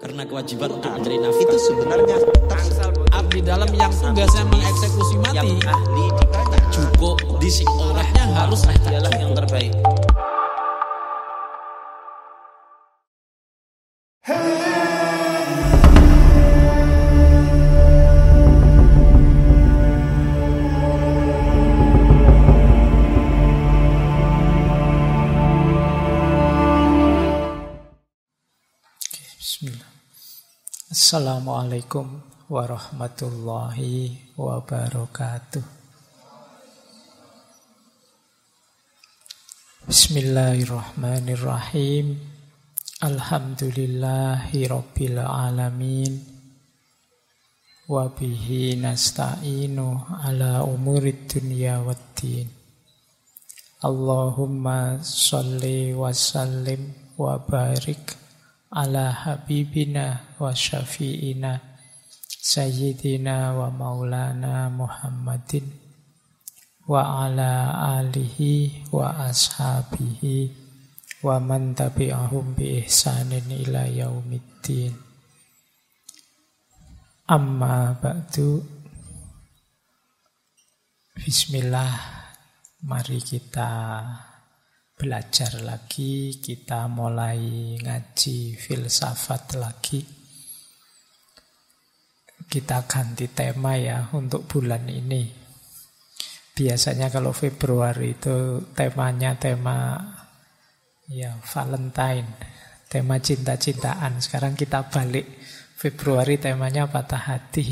Karena kewajiban untuk mencari nafkah itu sebenarnya abdi dalam yang tugasnya mengeksekusi mati, yang ahli dibaca cukup disik olehnya harus dialah yang terbaik. Assalamualaikum warahmatullahi wabarakatuh. Bismillahirrahmanirrahim. Alhamdulillahi rabbil alamin. Wa bihi nasta'inu ala umurid dunya waddin. Allahumma sholli wa sallim wa barik ala habibina wa syafi'ina sayyidina wa maulana Muhammadin wa ala alihi wa ashabihi wa man tabi'ahum bi ihsanin ila yaumiddin. Amma ba'du. Bismillah, mari kita belajar lagi, kita mulai ngaji filsafat lagi. Kita ganti tema ya untuk bulan ini. Biasanya kalau Februari itu temanya tema ya Valentine, tema cinta-cintaan. Sekarang kita balik, Februari temanya patah hati.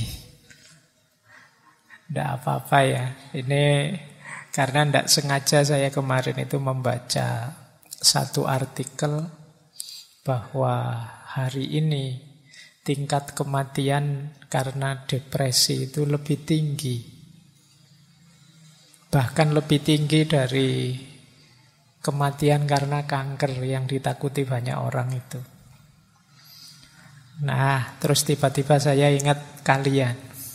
Nggak apa-apa ya. Ini karena tidak sengaja saya kemarin itu membaca satu artikel bahwa hari ini tingkat kematian karena depresi itu lebih tinggi. Bahkan lebih tinggi dari kematian karena kanker yang ditakuti banyak orang itu. Nah, terus tiba-tiba saya ingat kalian.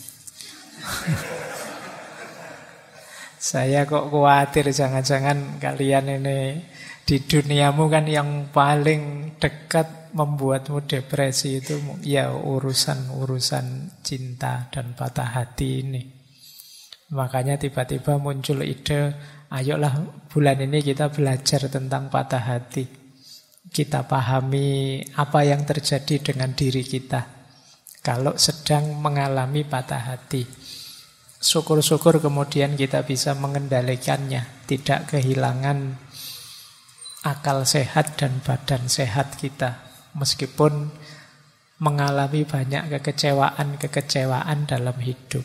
Saya kok khawatir jangan-jangan kalian ini di duniamu kan yang paling dekat membuatmu depresi itu ya urusan cinta dan patah hati ini. Makanya tiba-tiba muncul ide, ayolah bulan ini kita belajar tentang patah hati. Kita pahami apa yang terjadi dengan diri kita kalau sedang mengalami patah hati. Syukur-syukur kemudian kita bisa mengendalikannya, tidak kehilangan akal sehat dan badan sehat kita, meskipun mengalami banyak kekecewaan dalam hidup.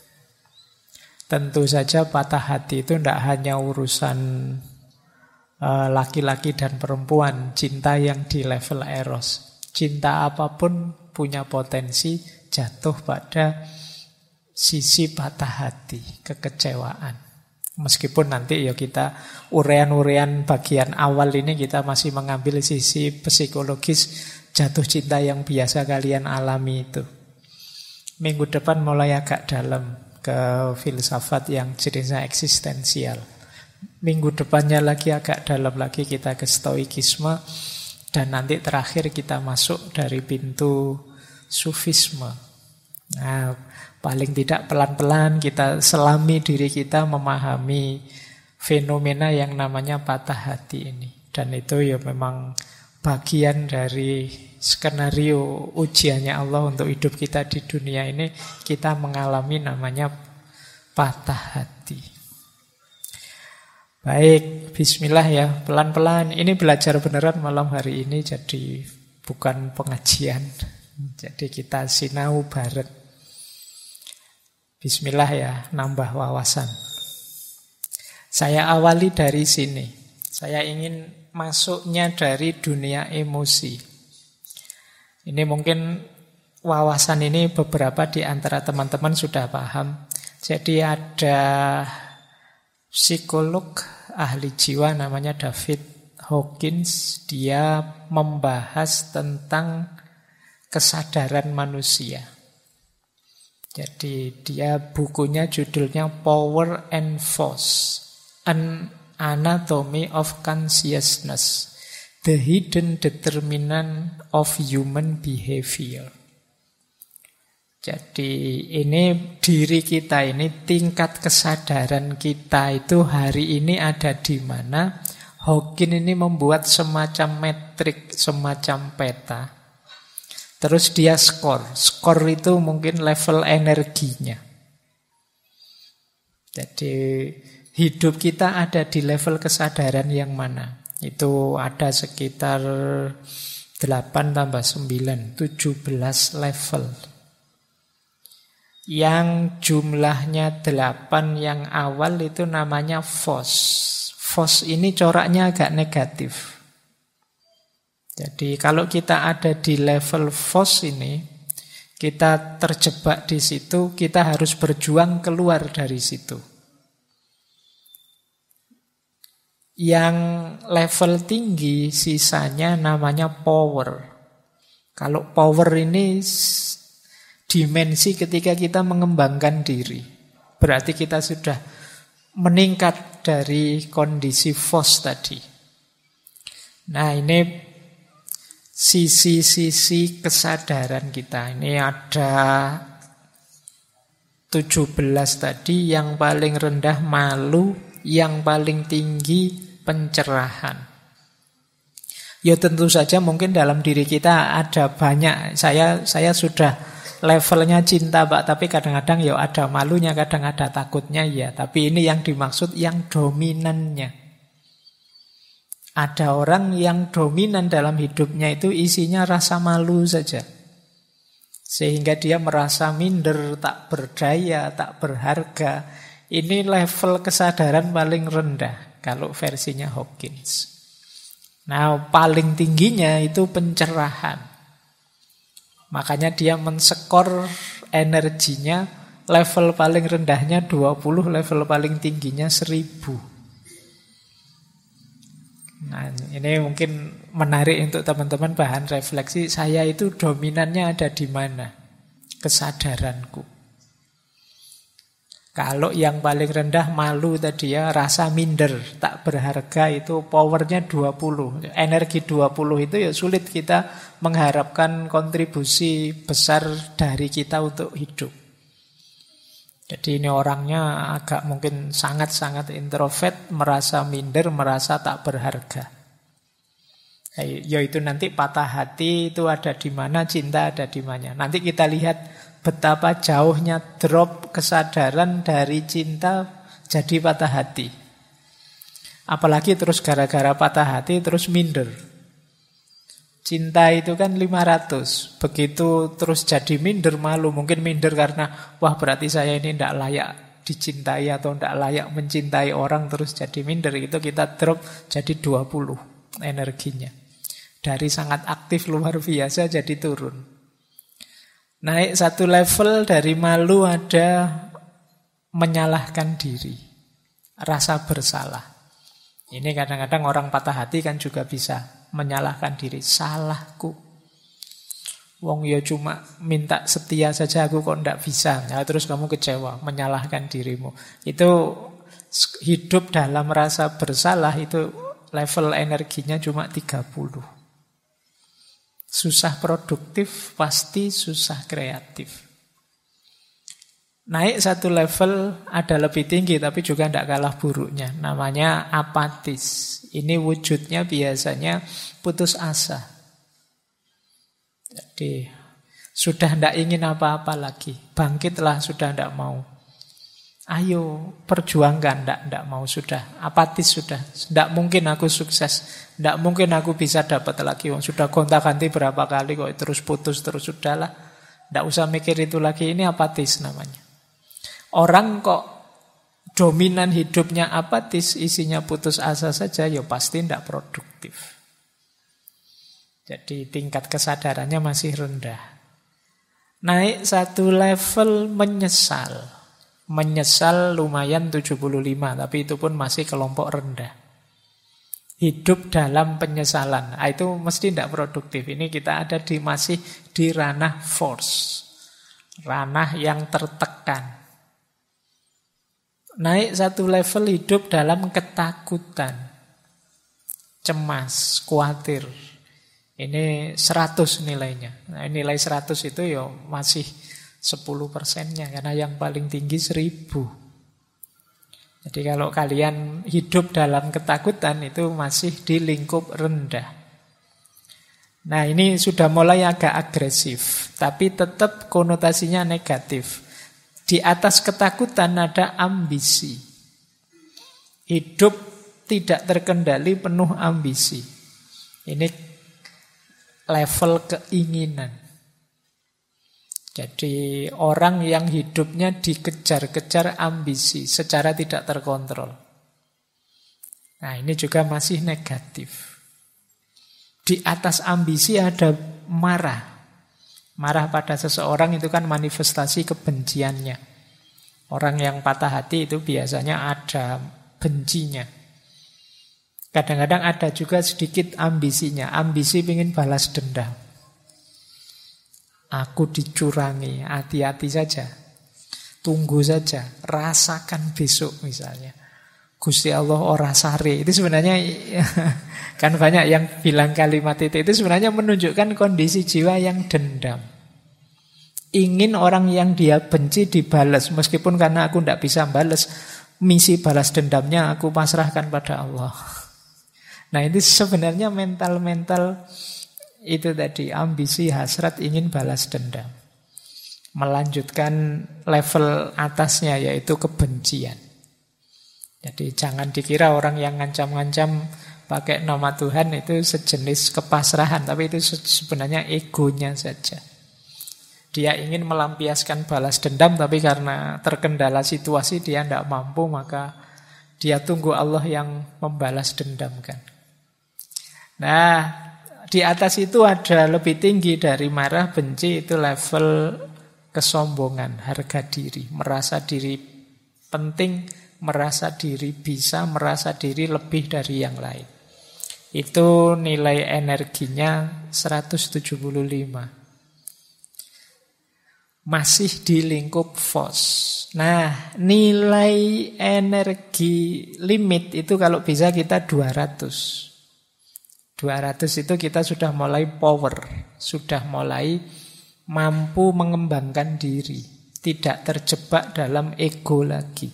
Tentu saja patah hati itu tidak hanya urusan laki-laki dan perempuan, cinta yang di level eros. Cinta apapun punya potensi jatuh pada sisi patah hati, kekecewaan. Meskipun nanti ya kita urean-urean bagian awal ini kita masih mengambil sisi psikologis jatuh cinta yang biasa kalian alami itu. Minggu depan mulai agak dalam ke filsafat yang jenisnya eksistensial. Minggu depannya lagi agak dalam lagi kita ke stoikisme. Dan nanti terakhir kita masuk dari pintu sufisme. Nah, paling tidak pelan-pelan kita selami diri kita memahami fenomena yang namanya patah hati ini. Dan itu ya memang bagian dari skenario ujiannya Allah untuk hidup kita di dunia ini. Kita mengalami namanya patah hati. Baik, bismillah ya, pelan-pelan. Ini belajar beneran malam hari ini, jadi bukan pengajian. Jadi kita sinau bareng. Bismillah ya, nambah wawasan. Saya awali dari sini. Saya ingin masuknya dari dunia emosi. Ini mungkin wawasan ini beberapa di antara teman-teman sudah paham. Jadi ada psikolog ahli jiwa namanya David Hawkins. Dia membahas tentang kesadaran manusia. Jadi dia bukunya judulnya Power and Force, An Anatomy of Consciousness, The hidden determinant of human behavior. Jadi ini diri kita ini, tingkat kesadaran kita itu hari ini ada di mana. Hawking ini membuat semacam metrik, semacam peta. Terus dia skor. Skor itu mungkin level energinya. Jadi hidup kita ada di level kesadaran yang mana? Itu ada sekitar 8 tambah 9, 17 level. Yang jumlahnya 8 yang awal itu namanya FOS. FOS ini coraknya agak negatif. Jadi kalau kita ada di level FOS ini, kita terjebak di situ, kita harus berjuang keluar dari situ. Yang level tinggi sisanya namanya power. Kalau power ini dimensi ketika kita mengembangkan diri. Berarti kita sudah meningkat dari kondisi FOS tadi. Nah, ini sisi-sisi kesadaran kita. Ini ada 17 tadi, yang paling rendah malu, yang paling tinggi pencerahan. Ya tentu saja mungkin dalam diri kita ada banyak. Saya sudah levelnya cinta Pak, tapi kadang-kadang ya ada malunya, kadang ada takutnya ya. Tapi ini yang dimaksud yang dominannya. Ada orang yang dominan dalam hidupnya itu isinya rasa malu saja. Sehingga dia merasa minder, tak berdaya, tak berharga. Ini level kesadaran paling rendah kalau versinya Hawkins. Nah, paling tingginya itu pencerahan. Makanya dia menskor energinya, level paling rendahnya 20, level paling tingginya 1000. Nah, ini mungkin menarik untuk teman-teman bahan refleksi. Saya itu dominannya ada di mana? Kesadaranku. Kalau yang paling rendah malu tadi ya, rasa minder, tak berharga, itu powernya 20. Energi 20 itu ya sulit kita mengharapkan kontribusi besar dari kita untuk hidup. Jadi ini orangnya agak mungkin sangat-sangat introvert, merasa minder, merasa tak berharga. Yaitu nanti patah hati itu ada di mana, cinta ada di mana. Nanti kita lihat betapa jauhnya drop kesadaran dari cinta jadi patah hati. Apalagi terus gara-gara patah hati terus minder. Cinta itu kan 500. Begitu terus jadi minder, malu. Mungkin minder karena wah berarti saya ini tidak layak dicintai atau tidak layak mencintai orang, terus jadi minder. Itu kita drop jadi 20 energinya. Dari sangat aktif luar biasa jadi turun. Naik satu level dari malu ada menyalahkan diri, rasa bersalah. Ini kadang-kadang orang patah hati kan juga bisa menyalahkan diri. Salahku. Wong ya cuma minta setia saja, aku kok ndak bisa. Ya, terus kamu kecewa, menyalahkan dirimu. Itu hidup dalam rasa bersalah, itu level energinya cuma 30. Susah produktif, pasti susah kreatif. Naik satu level ada lebih tinggi, tapi juga tidak kalah buruknya. Namanya apatis. Ini wujudnya biasanya putus asa. Jadi sudah tidak ingin apa-apa lagi. Bangkitlah, sudah tidak mau. Ayo perjuangkan, tidak mau, sudah apatis, sudah tidak mungkin aku sukses, tidak mungkin aku bisa dapat lagi. Sudah gonta-ganti berapa kali kok terus putus terus, sudahlah, tidak usah mikir itu lagi. Ini apatis namanya. Orang kok dominan hidupnya apatis, isinya putus asa saja, ya pasti tidak produktif. Jadi tingkat kesadarannya masih rendah. Naik satu level menyesal. Menyesal lumayan 75, tapi itu pun masih kelompok rendah. Hidup dalam penyesalan, itu mesti tidak produktif. Ini kita ada masih di ranah force, ranah yang tertekan. Naik satu level hidup dalam ketakutan. cemas, khawatir. Ini 100 nilainya. Nah, nilai 100 itu ya masih 10%-nya, karena yang paling tinggi 1000. Jadi kalau kalian hidup dalam ketakutan itu masih di lingkup rendah. Nah, ini sudah mulai agak agresif, tapi tetap konotasinya negatif. Di atas ketakutan ada ambisi. Hidup tidak terkendali, penuh ambisi. Ini level keinginan. Jadi orang yang hidupnya dikejar-kejar ambisi secara tidak terkontrol. Nah, ini juga masih negatif. Di atas ambisi ada marah. Marah pada seseorang itu kan manifestasi kebenciannya. Orang yang patah hati itu biasanya ada bencinya. Kadang-kadang ada juga sedikit ambisinya. Ambisi ingin balas dendam. Aku dicurangi, hati-hati saja. Tunggu saja, rasakan besok misalnya. Gusti Allah ora sare. Itu sebenarnya kan banyak yang bilang kalimat itu sebenarnya menunjukkan kondisi jiwa yang dendam. Ingin orang yang dia benci dibalas, meskipun karena aku tidak bisa balas, misi balas dendamnya aku pasrahkan pada Allah. Nah, ini sebenarnya mental-mental itu tadi, ambisi, hasrat, ingin balas dendam. Melanjutkan level atasnya yaitu kebencian. Jadi jangan dikira orang yang ngancam-ngancam pakai nama Tuhan itu sejenis kepasrahan, tapi itu sebenarnya egonya saja. Dia ingin melampiaskan balas dendam, tapi karena terkendala situasi dia tidak mampu, maka dia tunggu Allah yang membalas dendamkan. Nah, di atas itu ada lebih tinggi dari marah, benci, itu level kesombongan, harga diri, merasa diri penting, merasa diri bisa, merasa diri lebih dari yang lain. Itu nilai energinya 175. Masih di lingkup FOS. Nah, nilai energi limit itu kalau bisa kita 200. 200 itu kita sudah mulai power, sudah mulai mampu mengembangkan diri, tidak terjebak dalam ego lagi.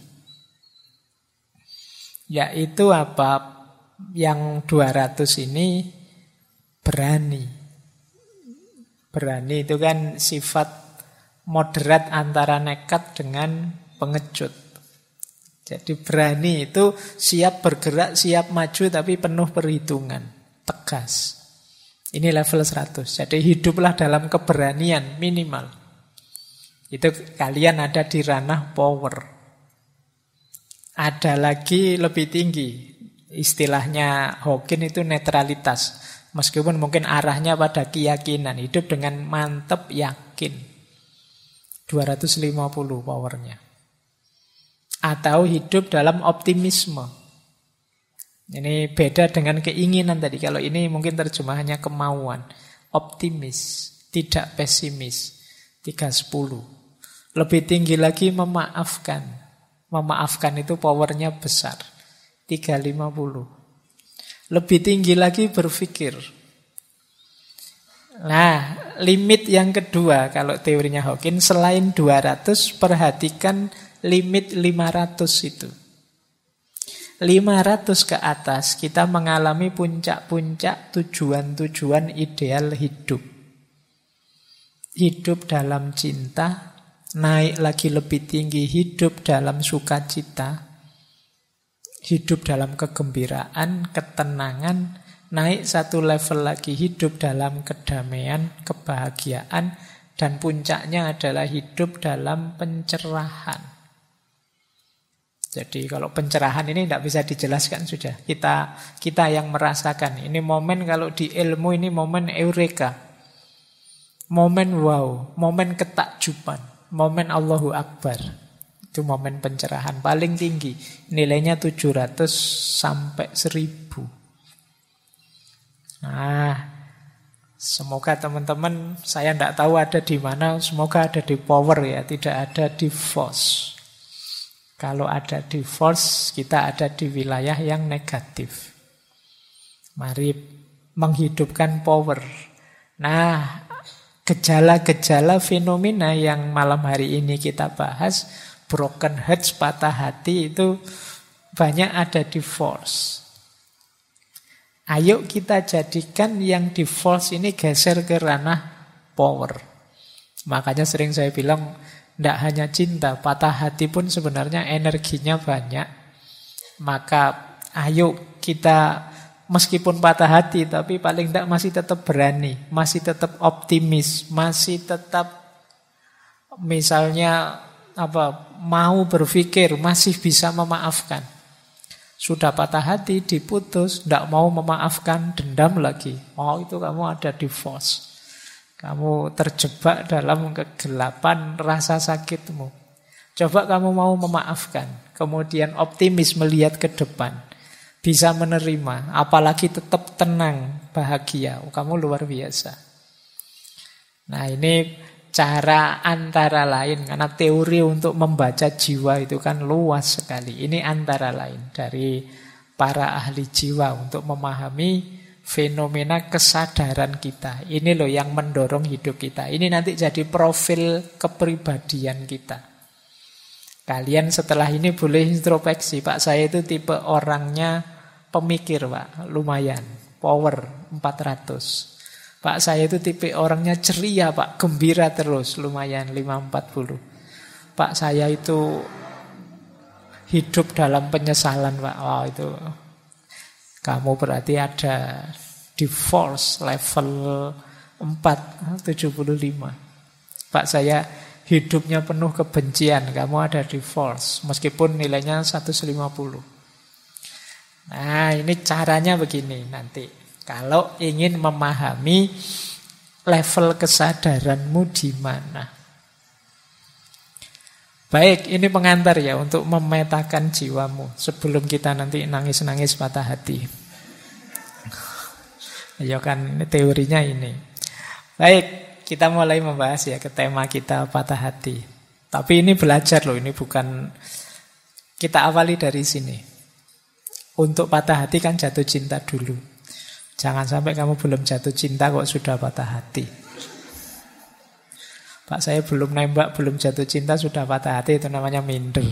Yaitu apa? Yang 200 ini berani. Berani itu kan sifat moderat antara nekat dengan pengecut. Jadi berani itu siap bergerak, siap maju, tapi penuh perhitungan, tegas. Ini level 100. Jadi hiduplah dalam keberanian minimal. Itu kalian ada di ranah power. Ada lagi lebih tinggi. Istilahnya Hawking itu netralitas. Meskipun mungkin arahnya pada keyakinan. Hidup dengan mantap yakin. 250 powernya. Atau hidup dalam optimisme. Ini beda dengan keinginan tadi. Kalau ini mungkin terjemahannya kemauan. Optimis, tidak pesimis. 310. Lebih tinggi lagi memaafkan. Memaafkan itu powernya besar. 350. Lebih tinggi lagi berpikir. Nah, limit yang kedua kalau teorinya Hawking, selain 200, perhatikan limit 500 itu. 500 ke atas kita mengalami puncak-puncak tujuan-tujuan ideal hidup. Hidup dalam cinta, naik lagi lebih tinggi hidup dalam sukacita. Hidup dalam kegembiraan, ketenangan, naik satu level lagi hidup dalam kedamaian, kebahagiaan, dan puncaknya adalah hidup dalam pencerahan. Jadi kalau pencerahan ini tidak bisa dijelaskan sudah. Kita yang merasakan. Ini momen kalau di ilmu ini momen eureka. Momen wow, momen ketakjuban, momen Allahu Akbar. Itu momen pencerahan paling tinggi. Nilainya 700 sampai 1000. Nah, semoga teman-teman, saya tidak tahu ada di mana, semoga ada di power ya, tidak ada di force. Kalau ada di force, kita ada di wilayah yang negatif. Mari menghidupkan power. Nah, gejala-gejala fenomena yang malam hari ini kita bahas, broken hearts, patah hati, itu banyak ada di force. Ayo kita jadikan yang di force ini geser ke ranah power. Makanya sering saya bilang, tidak hanya cinta, patah hati pun sebenarnya energinya banyak. Maka ayo kita meskipun patah hati, tapi paling tidak masih tetap berani, masih tetap optimis, masih tetap misalnya mau berpikir, masih bisa memaafkan. Sudah patah hati, diputus, tidak mau memaafkan, dendam lagi. Oh, itu kamu ada di force. Kamu terjebak dalam kegelapan rasa sakitmu. Coba kamu mau memaafkan, kemudian optimis melihat ke depan, bisa menerima, apalagi tetap tenang, bahagia. Kamu luar biasa. Nah, ini cara antara lain, karena teori untuk membaca jiwa itu kan luas sekali. Ini antara lain dari para ahli jiwa untuk memahami fenomena kesadaran kita. Ini loh yang mendorong hidup kita. Ini nanti jadi profil kepribadian kita. Kalian setelah ini boleh introspeksi. Pak, saya itu tipe orangnya pemikir, Pak. Lumayan. Power 400. Pak, saya itu tipe orangnya ceria, Pak. Gembira terus. Lumayan 540. Pak, saya itu hidup dalam penyesalan, Pak. Wow, itu kamu berarti ada di force level 475. Pak, saya hidupnya penuh kebencian. Kamu ada di force, meskipun nilainya 150. Nah, ini caranya begini nanti. Kalau ingin memahami level kesadaranmu di mana. Baik, ini pengantar ya untuk memetakan jiwamu sebelum kita nanti nangis-nangis patah hati. Ya kan, ini teorinya ini. Baik, kita mulai membahas ya ke tema kita patah hati. Tapi ini belajar loh, ini bukan, kita awali dari sini. Untuk patah hati kan jatuh cinta dulu. Jangan sampai kamu belum jatuh cinta kok sudah patah hati. Pak, saya belum nembak, belum jatuh cinta sudah patah hati, itu namanya minder.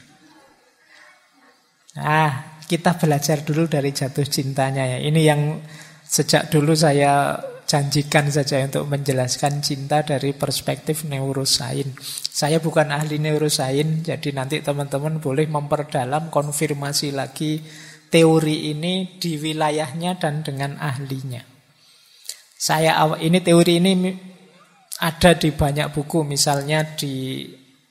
Nah, kita belajar dulu dari jatuh cintanya ya. Ini yang sejak dulu saya janjikan saja untuk menjelaskan cinta dari perspektif neurosains. Saya bukan ahli neurosains, jadi nanti teman-teman boleh memperdalam, konfirmasi lagi teori ini di wilayahnya dan dengan ahlinya. Teori ini ada di banyak buku, misalnya di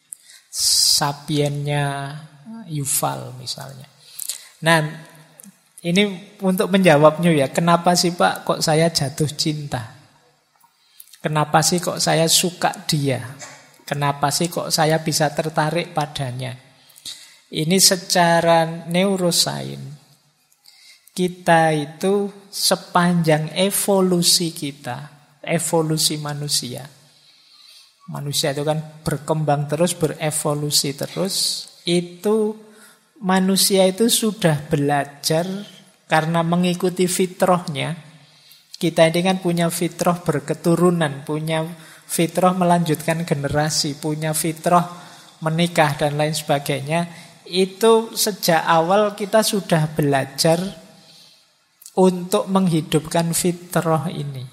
Sapiennya Yuval misalnya. Nah, ini untuk menjawabnya ya, kenapa sih Pak kok saya jatuh cinta? Kenapa sih kok saya suka dia? Kenapa sih kok saya bisa tertarik padanya? Ini secara neurosains, kita itu sepanjang evolusi kita, evolusi manusia. Manusia itu kan berkembang terus, berevolusi terus. Itu manusia itu sudah belajar karena mengikuti fitrahnya. Kita ini kan punya fitrah berketurunan, punya fitrah melanjutkan generasi, punya fitrah menikah dan lain sebagainya. Itu sejak awal kita sudah belajar untuk menghidupkan fitrah ini.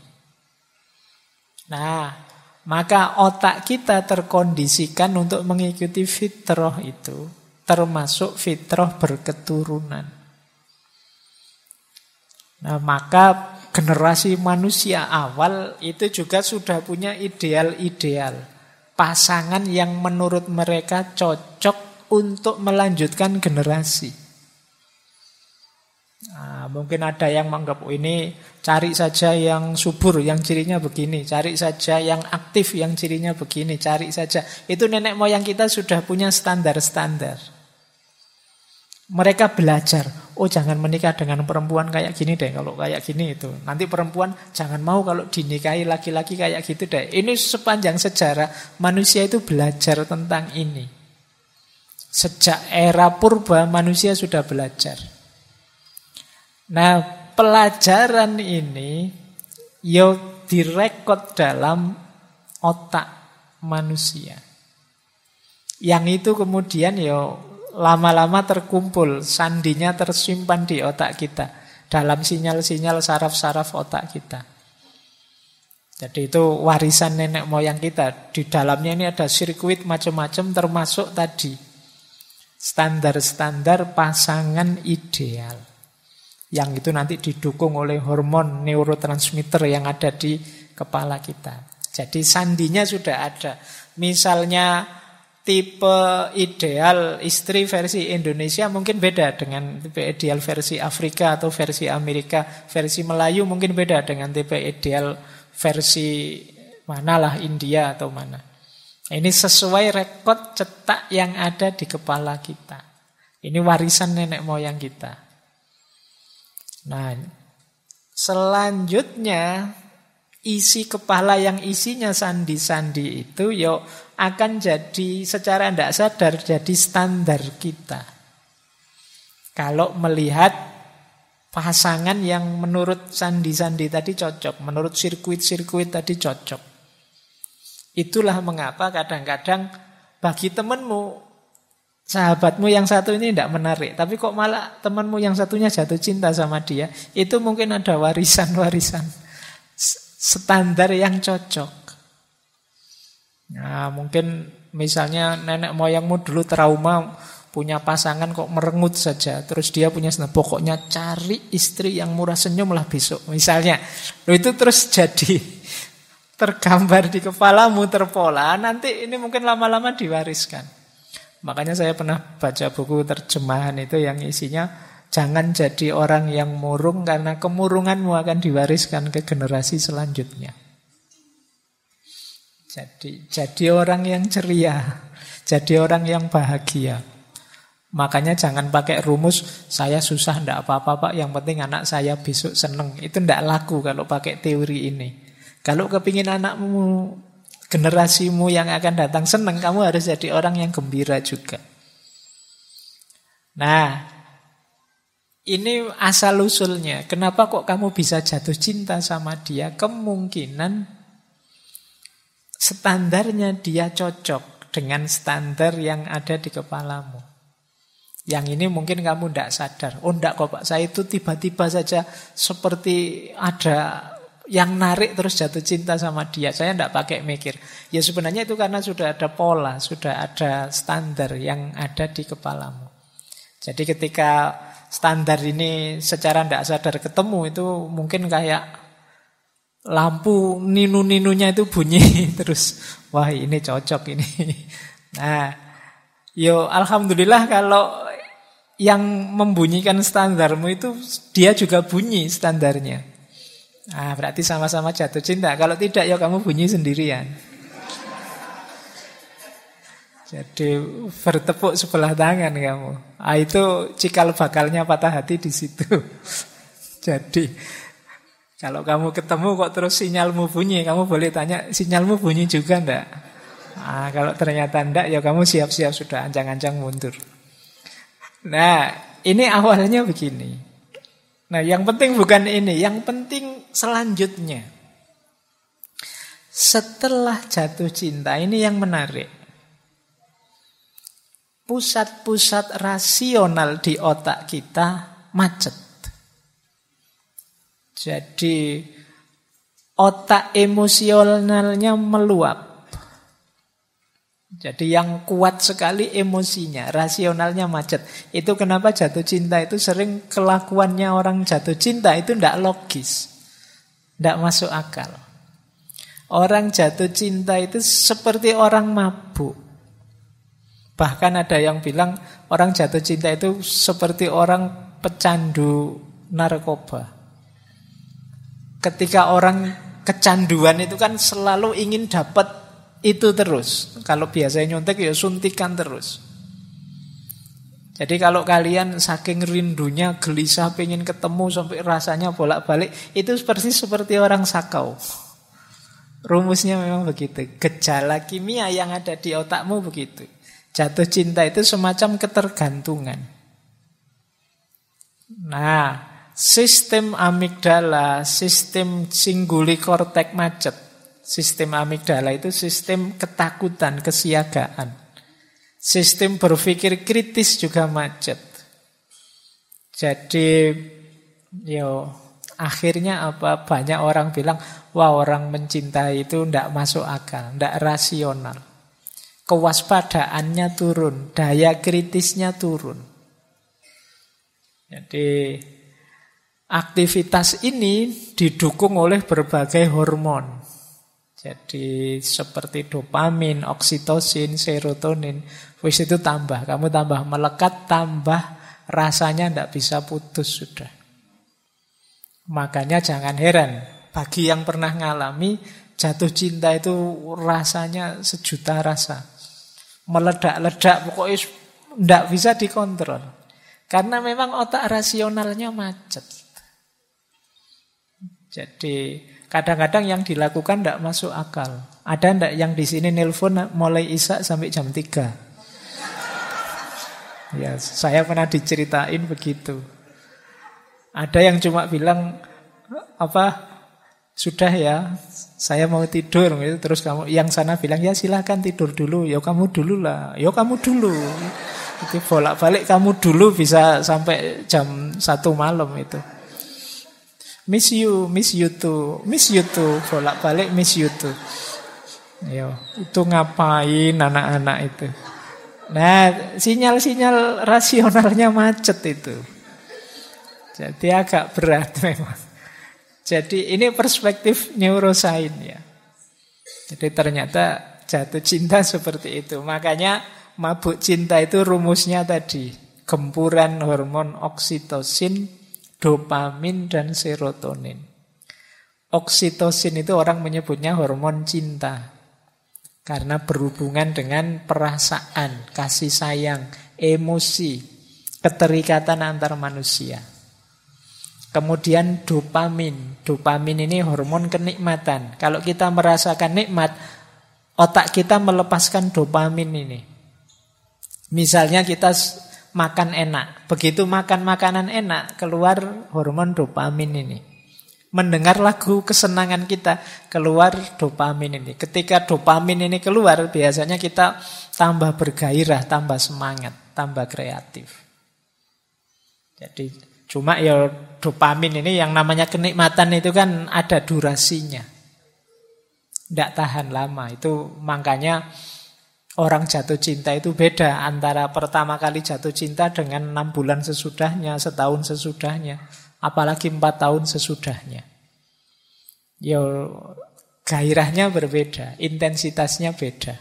Nah, maka otak kita terkondisikan untuk mengikuti fitrah itu, termasuk fitrah berketurunan. Nah, maka generasi manusia awal itu juga sudah punya ideal-ideal, pasangan yang menurut mereka cocok untuk melanjutkan generasi. Nah, mungkin ada yang menganggap ini cari saja yang subur, yang cirinya begini, cari saja yang aktif, yang cirinya begini, cari saja. Itu nenek moyang kita sudah punya standar-standar. Mereka belajar, oh jangan menikah dengan perempuan kayak gini deh, kalau kayak gini itu. Nanti perempuan jangan mau kalau dinikahi laki-laki kayak gitu deh. Ini sepanjang sejarah manusia itu belajar tentang ini. Sejak era purba manusia sudah belajar. Nah, pelajaran ini yo direkod dalam otak manusia. Yang itu kemudian yo lama-lama terkumpul, sandinya tersimpan di otak kita, dalam sinyal-sinyal saraf-saraf otak kita. Jadi itu warisan nenek moyang kita. Di dalamnya ini ada sirkuit macam-macam, termasuk tadi standar-standar pasangan ideal. Yang itu nanti didukung oleh hormon neurotransmitter yang ada di kepala kita. Jadi sandinya sudah ada. Misalnya tipe ideal istri versi Indonesia mungkin beda dengan tipe ideal versi Afrika atau versi Amerika. Versi Melayu mungkin beda dengan tipe ideal versi manalah, India atau mana. Ini sesuai rekod cetak yang ada di kepala kita. Ini warisan nenek moyang kita. Nah, selanjutnya isi kepala yang isinya sandi-sandi itu yo akan jadi secara tidak sadar jadi standar kita. Kalau melihat pasangan yang menurut sandi-sandi tadi cocok, menurut sirkuit-sirkuit tadi cocok. Itulah mengapa kadang-kadang bagi temanmu, sahabatmu yang satu ini tidak menarik, tapi kok malah temanmu yang satunya jatuh cinta sama dia, itu mungkin ada warisan-warisan standar yang cocok. Nah, mungkin misalnya nenek moyangmu dulu trauma punya pasangan kok merengut saja, terus dia punya pokoknya cari istri yang murah senyum lah besok, misalnya. Itu terus jadi tergambar di kepalamu, terpola, nanti ini mungkin lama-lama diwariskan. Makanya saya pernah baca buku terjemahan itu yang isinya jangan jadi orang yang murung karena kemurunganmu akan diwariskan ke generasi selanjutnya. Jadi orang yang ceria, jadi orang yang bahagia. Makanya jangan pakai rumus saya susah ndak apa-apa Pak, yang penting anak saya besok seneng. Itu ndak laku kalau pakai teori ini. Kalau kepingin anakmu, generasimu yang akan datang senang, kamu harus jadi orang yang gembira juga. Nah, ini asal-usulnya. Kenapa kok kamu bisa jatuh cinta sama dia? Kemungkinan standarnya dia cocok dengan standar yang ada di kepalamu. Yang ini mungkin kamu tidak sadar. Oh enggak kok Pak, saya itu tiba-tiba saja seperti ada yang narik terus jatuh cinta sama dia. Saya tidak pakai mikir. Ya sebenarnya itu karena sudah ada pola, sudah ada standar yang ada di kepalamu. Jadi ketika standar ini secara tidak sadar ketemu, itu mungkin kayak lampu ninu-ninunya itu bunyi terus. Wah ini cocok ini. Nah, yo alhamdulillah kalau yang membunyikan standarmu itu dia juga bunyi standarnya. Ah, berarti sama-sama jatuh cinta. Kalau tidak ya kamu bunyi sendirian. Jadi bertepuk sebelah tangan kamu. Ah, itu cikal bakalnya patah hati di situ. Jadi kalau kamu ketemu kok terus sinyalmu bunyi, kamu boleh tanya sinyalmu bunyi juga enggak? Ah, kalau ternyata enggak ya kamu siap-siap sudah ancang-ancang mundur. Nah, ini awalnya begini. Nah, yang penting bukan ini, yang penting selanjutnya. Setelah jatuh cinta, ini yang menarik. Pusat-pusat rasional di otak kita macet. Jadi otak emosionalnya meluap. Jadi yang kuat sekali emosinya, rasionalnya macet. Itu kenapa jatuh cinta itu sering kelakuannya orang jatuh cinta itu tidak logis, tidak masuk akal. Orang jatuh cinta itu seperti orang mabuk. Bahkan ada yang bilang orang jatuh cinta itu seperti orang pecandu narkoba. Ketika orang kecanduan itu kan selalu ingin dapat itu terus. Kalau biasanya nyontek ya suntikan terus. Jadi kalau kalian saking rindunya gelisah pengen ketemu sampai rasanya bolak-balik, itu persis seperti orang sakau. Rumusnya memang begitu. Gejala kimia yang ada di otakmu begitu. Jatuh cinta itu semacam ketergantungan. Nah, sistem amigdala, sistem singguli kortek macet. Sistem amigdala itu sistem ketakutan, kesiagaan. Sistem berpikir kritis juga macet. Jadi akhirnya apa? Banyak orang bilang, wah orang mencintai itu tidak masuk akal, tidak rasional. Kewaspadaannya turun, daya kritisnya turun. Jadi aktivitas ini didukung oleh berbagai hormon. Jadi seperti dopamin, oksitosin, serotonin. Wis itu tambah, kamu tambah melekat, tambah rasanya tidak bisa putus sudah. Makanya jangan heran, bagi yang pernah ngalami jatuh cinta itu rasanya sejuta rasa. Meledak-ledak, pokoknya tidak bisa dikontrol. Karena memang otak rasionalnya macet. Jadi kadang-kadang yang dilakukan tidak masuk akal. Ada ndak yang di sini nelpon mulai isya sampai jam 3? Ya, saya pernah diceritain begitu. Ada yang cuma bilang sudah ya, saya mau tidur gitu. Terus yang sana bilang ya silahkan tidur dulu. Ya kamu dulu lah. Ya kamu dulu. Itu bolak-balik kamu dulu bisa sampai jam 1 malam itu. Miss you too, bolak-balik miss you too. Yo, itu ngapain anak-anak itu? Nah, sinyal-sinyal rasionalnya macet itu. Jadi agak berat memang. Jadi ini perspektif neuroscience ya. Jadi ternyata jatuh cinta seperti itu. Makanya mabuk cinta itu rumusnya tadi. Gempuran hormon oksitosin, dopamin, dan serotonin. Oksitosin itu orang menyebutnya hormon cinta. Karena berhubungan dengan perasaan, kasih sayang, emosi, keterikatan antar manusia. Kemudian dopamin. Dopamin ini hormon kenikmatan. Kalau kita merasakan nikmat, otak kita melepaskan dopamin ini. Misalnya kita makan enak. Begitu makan makanan enak, keluar hormon dopamin ini. Mendengar lagu kesenangan kita, keluar dopamin ini. Ketika dopamin ini keluar, biasanya kita tambah bergairah, tambah semangat, tambah kreatif. Jadi cuma ya dopamin ini yang namanya kenikmatan itu kan ada durasinya. Tidak tahan lama. Itu makanya orang jatuh cinta itu beda antara pertama kali jatuh cinta dengan 6 bulan sesudahnya, setahun sesudahnya. Apalagi 4 tahun sesudahnya. Ya, gairahnya berbeda, intensitasnya beda.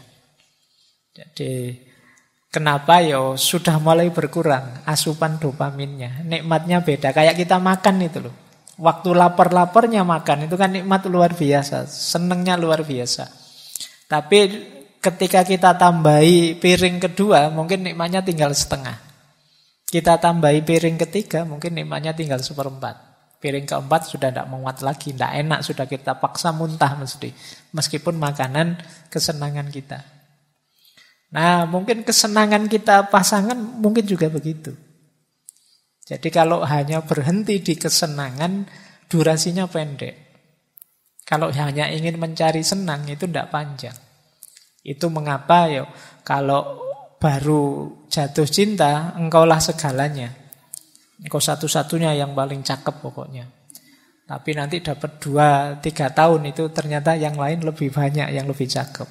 Jadi, kenapa ya sudah mulai berkurang asupan dopaminnya. Nikmatnya beda, kayak kita makan itu loh. Waktu lapar-laparnya makan, itu kan nikmat luar biasa, senengnya luar biasa. Tapi ketika kita tambahi piring kedua, mungkin nikmatnya tinggal setengah. Kita tambahi piring ketiga, mungkin nikmatnya tinggal 1/4. Piring keempat sudah tidak muat lagi, tidak enak, sudah kita paksa muntah mesti. Meskipun makanan kesenangan kita. Nah, mungkin kesenangan kita pasangan mungkin juga begitu. Jadi kalau hanya berhenti di kesenangan, durasinya pendek. Kalau hanya ingin mencari senang, itu tidak panjang. Itu mengapa ya kalau baru jatuh cinta, engkaulah segalanya. Engkau satu-satunya yang paling cakep pokoknya. Tapi nanti dapat 2-3 tahun itu ternyata yang lain lebih banyak, yang lebih cakep.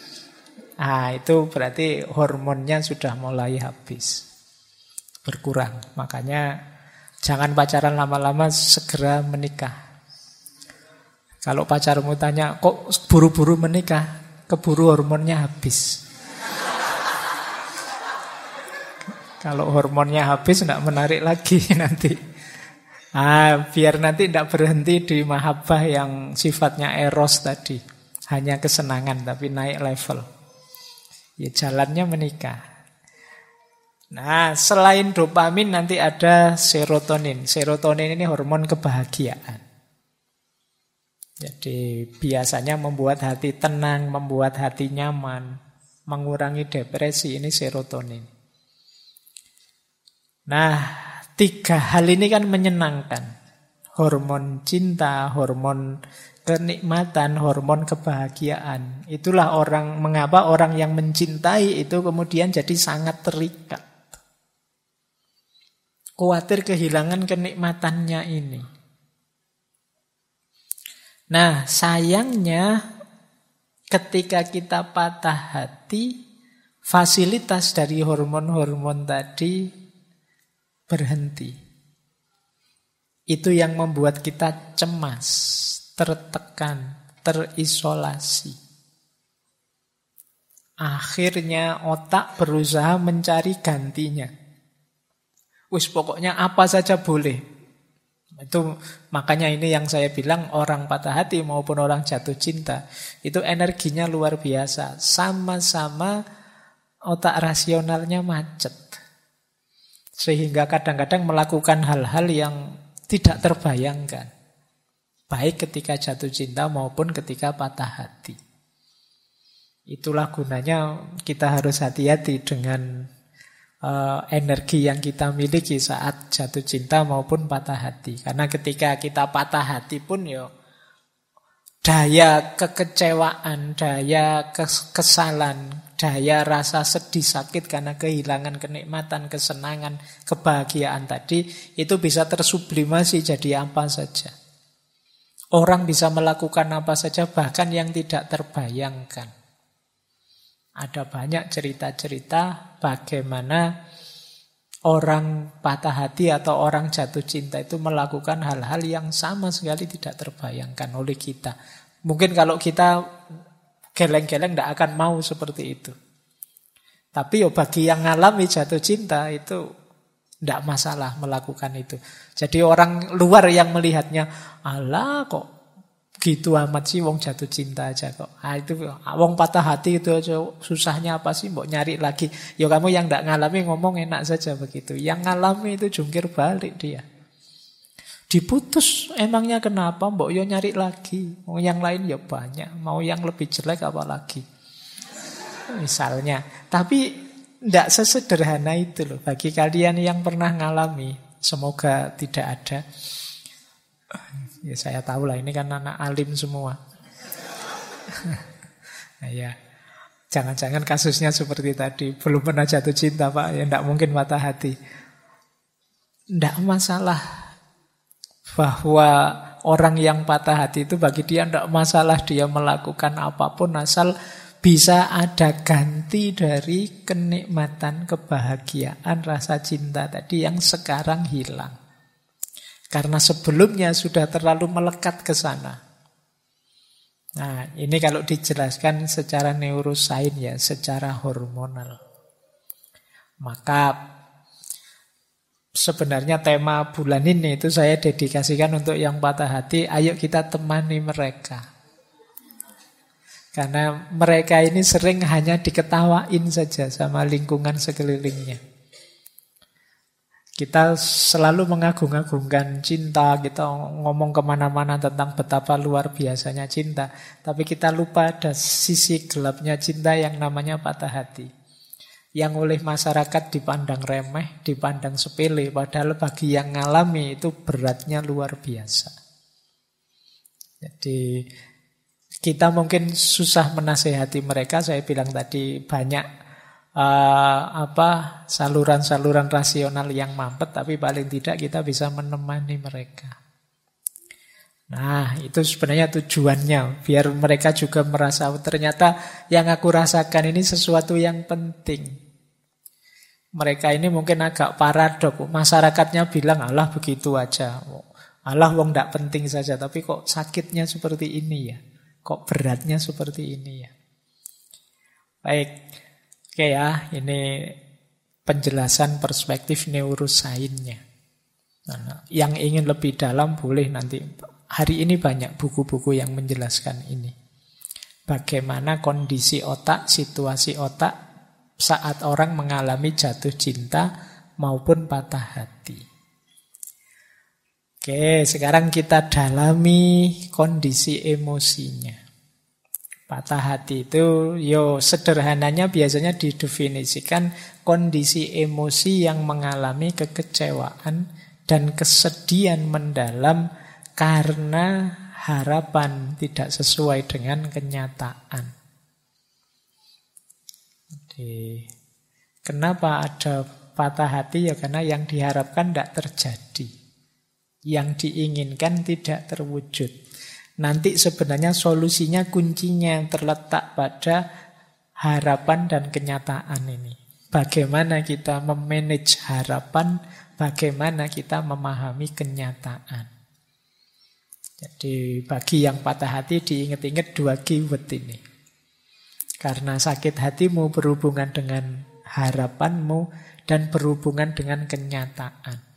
Itu berarti hormonnya sudah mulai habis. Berkurang. Makanya jangan pacaran lama-lama, segera menikah. Kalau pacarmu tanya, kok buru-buru menikah? Keburu hormonnya habis. Kalau hormonnya habis tidak menarik lagi nanti. Biar nanti tidak berhenti di mahabbah yang sifatnya eros tadi. Hanya kesenangan tapi naik level. Ya jalannya menikah. Nah, selain dopamin nanti ada serotonin. Serotonin ini hormon kebahagiaan. Jadi biasanya membuat hati tenang, membuat hati nyaman, mengurangi depresi, ini serotonin. Nah, tiga hal ini kan menyenangkan. Hormon cinta, hormon kenikmatan, hormon kebahagiaan. Itulah mengapa orang yang mencintai itu kemudian jadi sangat terikat. Khawatir kehilangan kenikmatannya ini. Nah, sayangnya ketika kita patah hati, fasilitas dari hormon-hormon tadi berhenti. Itu yang membuat kita cemas, tertekan, terisolasi. Akhirnya otak berusaha mencari gantinya. Wis pokoknya apa saja boleh. Itu makanya ini yang saya bilang orang patah hati maupun orang jatuh cinta itu energinya luar biasa. Sama-sama otak rasionalnya macet. Sehingga kadang-kadang melakukan hal-hal yang tidak terbayangkan. Baik ketika jatuh cinta maupun ketika patah hati. Itulah gunanya kita harus hati-hati dengan energi yang kita miliki saat jatuh cinta maupun patah hati. Karena ketika kita patah hati pun daya kekecewaan, daya kesalan, daya rasa sedih sakit karena kehilangan kenikmatan, kesenangan, kebahagiaan tadi itu bisa tersublimasi jadi apa saja. Orang bisa melakukan apa saja bahkan yang tidak terbayangkan. Ada banyak cerita-cerita bagaimana orang patah hati atau orang jatuh cinta itu melakukan hal-hal yang sama sekali tidak terbayangkan oleh kita. Mungkin kalau kita geleng-geleng tidak akan mau seperti itu. Tapi bagi yang ngalami jatuh cinta itu tidak masalah melakukan itu. Jadi orang luar yang melihatnya, alah kok gitu amat sih wong jatuh cinta aja kok. Itu wong patah hati itu aja susahnya apa sih mbok nyari lagi. Ya kamu yang tidak ngalami ngomong enak saja begitu. Yang ngalami itu jungkir balik dia. Diputus emangnya kenapa mbok yo nyari lagi. Mau yang lain ya banyak, mau yang lebih jelek apa lagi. Misalnya, tapi tidak sesederhana itu loh. Bagi kalian yang pernah ngalami, semoga tidak ada. Ya saya tahu lah ini kan anak alim semua. Nah, ya. Jangan-jangan kasusnya seperti tadi, belum pernah jatuh cinta Pak, ya tidak mungkin patah hati. Tidak masalah bahwa orang yang patah hati itu bagi dia tidak masalah dia melakukan apapun asal bisa ada ganti dari kenikmatan, kebahagiaan, rasa cinta tadi yang sekarang hilang. Karena sebelumnya sudah terlalu melekat ke sana. Nah, ini kalau dijelaskan secara neurosains ya, secara hormonal. Maka sebenarnya tema bulan ini itu saya dedikasikan untuk yang patah hati, ayo kita temani mereka. Karena mereka ini sering hanya diketawain saja sama lingkungan sekelilingnya. Kita selalu mengagung-agungkan cinta, kita ngomong kemana-mana tentang betapa luar biasanya cinta. Tapi kita lupa ada sisi gelapnya cinta yang namanya patah hati. Yang oleh masyarakat dipandang remeh, dipandang sepele. Padahal bagi yang ngalami itu beratnya luar biasa. Jadi kita mungkin susah menasehati mereka. Saya bilang tadi banyak saluran-saluran rasional yang mampet, tapi paling tidak kita bisa menemani mereka. Nah, itu sebenarnya tujuannya, biar mereka juga merasa ternyata yang aku rasakan ini sesuatu yang penting. Mereka ini mungkin agak paradok, masyarakatnya bilang alah begitu aja, alah wong ndak penting saja, tapi kok sakitnya seperti ini ya, kok beratnya seperti ini ya. Baik. Oke ya, ini penjelasan perspektif neurosainsnya. Nah, yang ingin lebih dalam boleh nanti. Hari ini banyak buku-buku yang menjelaskan ini. Bagaimana kondisi otak, situasi otak saat orang mengalami jatuh cinta maupun patah hati. Oke, sekarang kita dalami kondisi emosinya. Patah hati itu sederhananya biasanya didefinisikan kondisi emosi yang mengalami kekecewaan dan kesedihan mendalam karena harapan tidak sesuai dengan kenyataan. Jadi, kenapa ada patah hati? Ya karena yang diharapkan tidak terjadi. Yang diinginkan tidak terwujud. Nanti sebenarnya solusinya, kuncinya yang terletak pada harapan dan kenyataan ini. Bagaimana kita memanage harapan, bagaimana kita memahami kenyataan. Jadi bagi yang patah hati diingat-ingat 2 keyword ini. Karena sakit hatimu berhubungan dengan harapanmu dan berhubungan dengan kenyataan.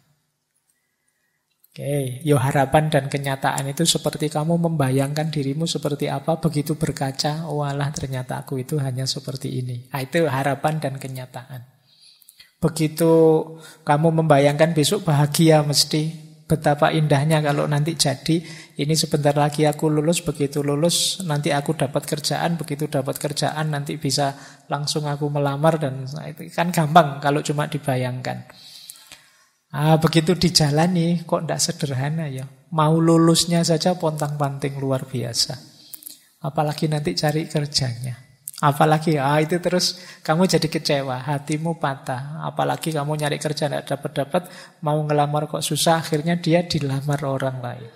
Oke, harapan dan kenyataan itu seperti kamu membayangkan dirimu seperti apa, begitu berkaca, walah ternyata aku itu hanya seperti ini. Nah, itu harapan dan kenyataan. Begitu kamu membayangkan besok bahagia mesti, betapa indahnya kalau nanti jadi, ini sebentar lagi aku lulus, begitu lulus nanti aku dapat kerjaan, begitu dapat kerjaan nanti bisa langsung aku melamar, dan itu kan gampang kalau cuma dibayangkan. Begitu dijalani kok tidak sederhana ya. Mau lulusnya saja pontang-panting luar biasa. Apalagi nanti cari kerjanya. Apalagi itu terus kamu jadi kecewa, hatimu patah. Apalagi kamu nyari kerja tidak dapat-dapat, mau ngelamar kok susah, akhirnya dia dilamar orang lain.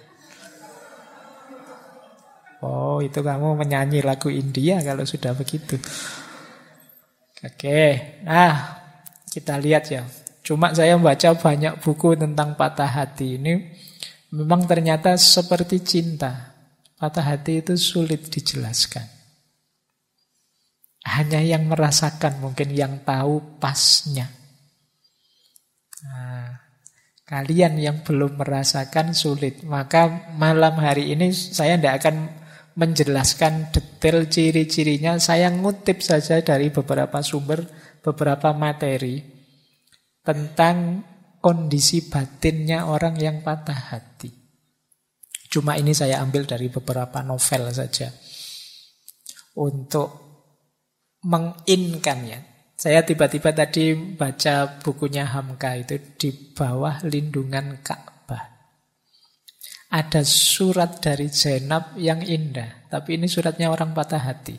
Oh, itu kamu menyanyi lagu India kalau sudah begitu. Oke, nah kita lihat ya. Cuma saya membaca banyak buku tentang patah hati ini. Memang ternyata seperti cinta. Patah hati itu sulit dijelaskan. Hanya yang merasakan mungkin yang tahu pasnya. Nah, kalian yang belum merasakan sulit. Maka malam hari ini saya tidak akan menjelaskan detail ciri-cirinya. Saya ngutip saja dari beberapa sumber, beberapa materi tentang kondisi batinnya orang yang patah hati. Cuma ini saya ambil dari beberapa novel saja. Untuk menginkan ya. Saya tiba-tiba tadi baca bukunya Hamka itu Di Bawah Lindungan Ka'bah. Ada surat dari Zainab yang indah. Tapi ini suratnya orang patah hati.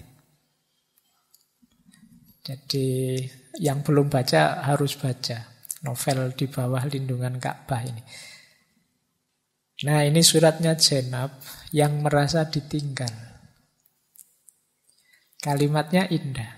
Jadi yang belum baca harus baca novel Di Bawah Lindungan Ka'bah ini. Nah, ini suratnya Zainab yang merasa ditinggal. Kalimatnya indah.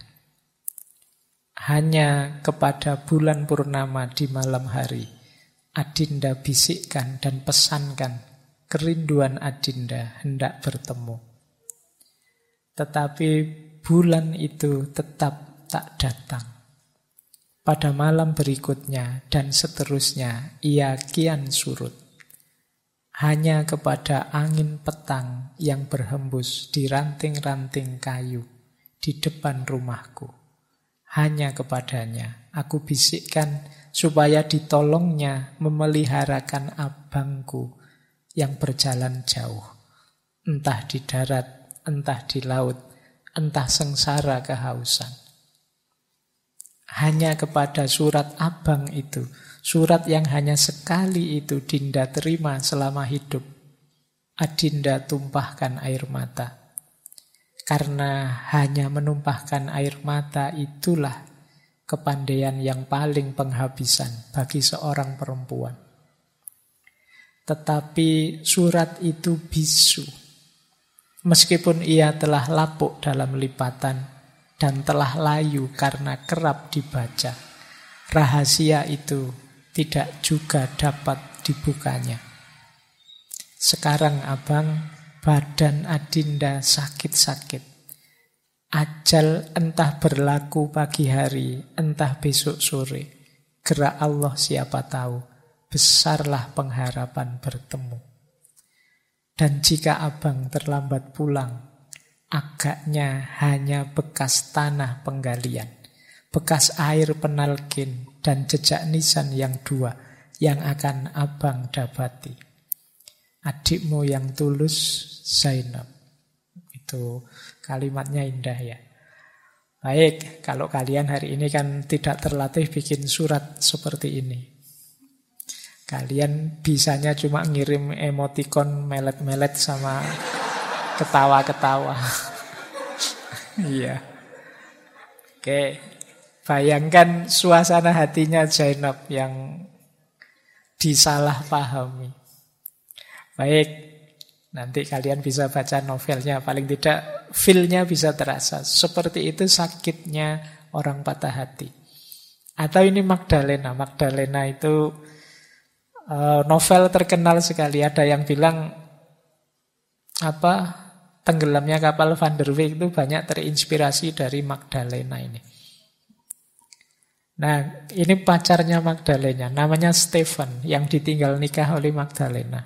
Hanya kepada bulan purnama di malam hari, Adinda bisikkan dan pesankan, kerinduan Adinda hendak bertemu. Tetapi bulan itu tetap tak datang. Pada malam berikutnya dan seterusnya ia kian surut. Hanya kepada angin petang yang berhembus di ranting-ranting kayu di depan rumahku. Hanya kepadanya aku bisikkan supaya ditolongnya memeliharakan abangku yang berjalan jauh. Entah di darat, entah di laut, entah sengsara kehausan. Hanya kepada surat abang itu, surat yang hanya sekali itu Dinda terima selama hidup, Adinda tumpahkan air mata. Karena hanya menumpahkan air mata itulah kepandaian yang paling penghabisan bagi seorang perempuan. Tetapi surat itu bisu. Meskipun ia telah lapuk dalam lipatan dan telah layu karena kerap dibaca, rahasia itu tidak juga dapat dibukanya. Sekarang abang, badan Adinda sakit-sakit. Ajal entah berlaku pagi hari, entah besok sore. Gerak Allah siapa tahu, besarlah pengharapan bertemu. Dan jika abang terlambat pulang, agaknya hanya bekas tanah penggalian, bekas air penalkin, dan jejak nisan yang 2 yang akan abang dapati. Adikmu yang tulus, Zainab. Itu kalimatnya indah ya. Baik, kalau kalian hari ini kan tidak terlatih bikin surat seperti ini. Kalian bisanya cuma ngirim emoticon melet-melet sama ketawa-ketawa. Iya. Oke, bayangkan suasana hatinya Zainab yang disalahpahami. Baik, nanti kalian bisa baca novelnya, paling tidak feel-nya bisa terasa. Seperti itu sakitnya orang patah hati. Atau ini Magdalena. Magdalena itu novel terkenal sekali. Ada yang bilang tenggelamnya kapal Van der Weyck itu banyak terinspirasi dari Magdalena ini. Nah, ini pacarnya Magdalena, namanya Stefan, yang ditinggal nikah oleh Magdalena.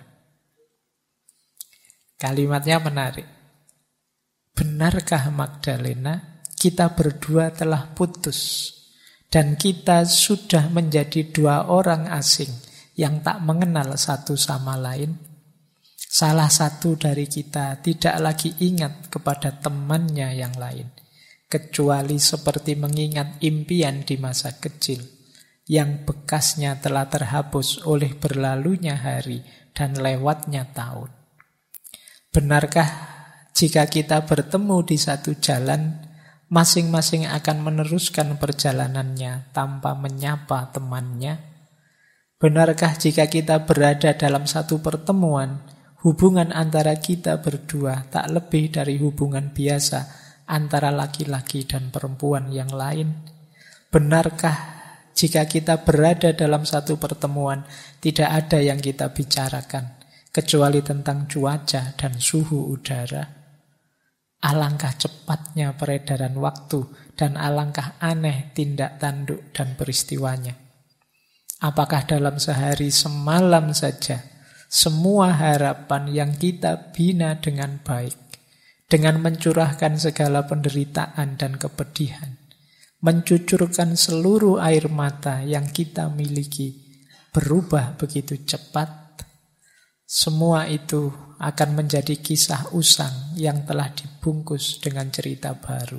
Kalimatnya menarik. Benarkah Magdalena, kita berdua telah putus, dan kita sudah menjadi dua orang asing yang tak mengenal satu sama lain? Salah satu dari kita tidak lagi ingat kepada temannya yang lain, kecuali seperti mengingat impian di masa kecil yang bekasnya telah terhapus oleh berlalunya hari dan lewatnya tahun. Benarkah jika kita bertemu di satu jalan, masing-masing akan meneruskan perjalanannya tanpa menyapa temannya? Benarkah jika kita berada dalam satu pertemuan, hubungan antara kita berdua tak lebih dari hubungan biasa antara laki-laki dan perempuan yang lain? Benarkah jika kita berada dalam satu pertemuan, tidak ada yang kita bicarakan kecuali tentang cuaca dan suhu udara? Alangkah cepatnya peredaran waktu dan alangkah aneh tindak tanduk dan peristiwanya. Apakah dalam sehari semalam saja semua harapan yang kita bina dengan baik, dengan mencurahkan segala penderitaan dan kepedihan, mencucurkan seluruh air mata yang kita miliki, berubah begitu cepat? Semua itu akan menjadi kisah usang yang telah dibungkus dengan cerita baru.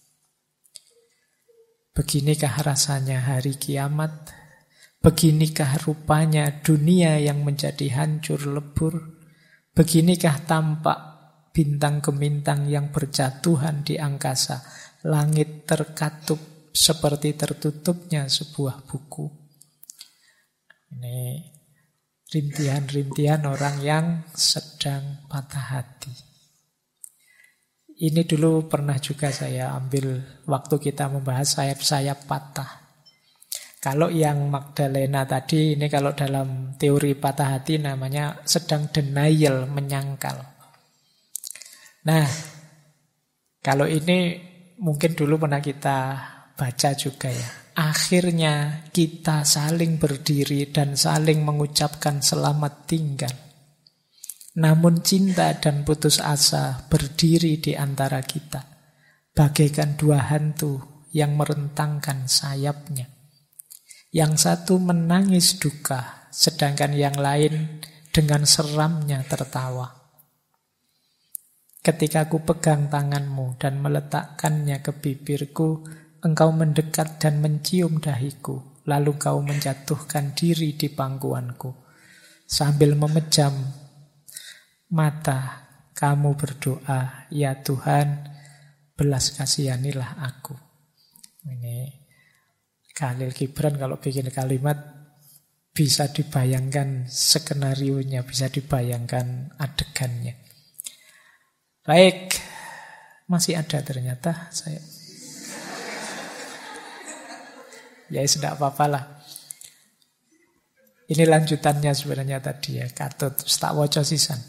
Beginikah rasanya hari kiamat? Beginikah rupanya dunia yang menjadi hancur lebur? Beginikah tampak bintang gemintang yang berjatuhan di angkasa? Langit terkatup seperti tertutupnya sebuah buku. Ini rintihan-rintihan orang yang sedang patah hati. Ini dulu pernah juga saya ambil waktu kita membahas sayap-sayap patah. Kalau yang Magdalena tadi, ini kalau dalam teori patah hati namanya sedang denial, menyangkal. Nah, kalau ini mungkin dulu pernah kita baca juga ya. Akhirnya kita saling berdiri dan saling mengucapkan selamat tinggal. Namun cinta dan putus asa berdiri di antara kita, bagaikan dua hantu yang merentangkan sayapnya. Yang satu menangis duka, sedangkan yang lain dengan seramnya tertawa. Ketika ku pegang tanganmu dan meletakkannya ke bibirku, engkau mendekat dan mencium dahiku, lalu kau menjatuhkan diri di pangkuanku. Sambil memejam mata, kamu berdoa, ya Tuhan, belas kasihanilah aku. Ini Khalil Gibran kalau bikin kalimat bisa dibayangkan skenarionya, bisa dibayangkan adegannya. Baik, masih ada ternyata saya. Ya sudah apa-apa lah. Ini lanjutannya sebenarnya tadi ya, katut tak waca sisan.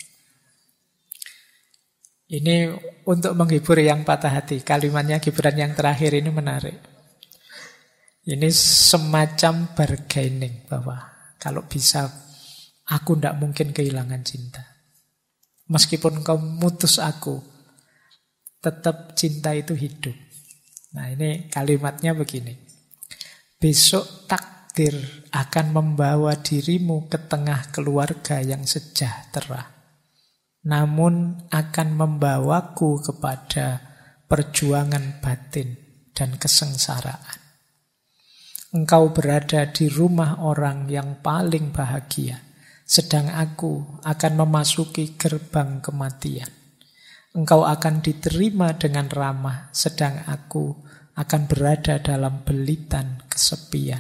Ini untuk menghibur yang patah hati. Kalimatnya Gibran yang terakhir ini menarik. Ini semacam bargaining bahwa kalau bisa aku tidak mungkin kehilangan cinta. Meskipun kau mutus aku, tetap cinta itu hidup. Nah ini kalimatnya begini. Besok takdir akan membawa dirimu ke tengah keluarga yang sejahtera. namun akan membawaku kepada perjuangan batin dan kesengsaraan. Engkau berada di rumah orang yang paling bahagia, sedang aku akan memasuki gerbang kematian. Engkau akan diterima dengan ramah, sedang aku akan berada dalam belitan kesepian.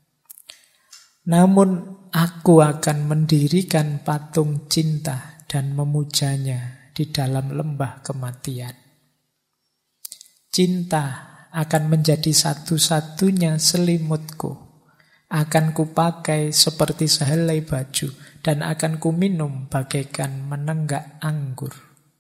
Namun aku akan mendirikan patung cinta dan memujanya di dalam lembah kematian. Cinta akan menjadi satu-satunya selimutku. Akan kupakai seperti sehelai baju dan akan kuminum bagaikan menenggak anggur.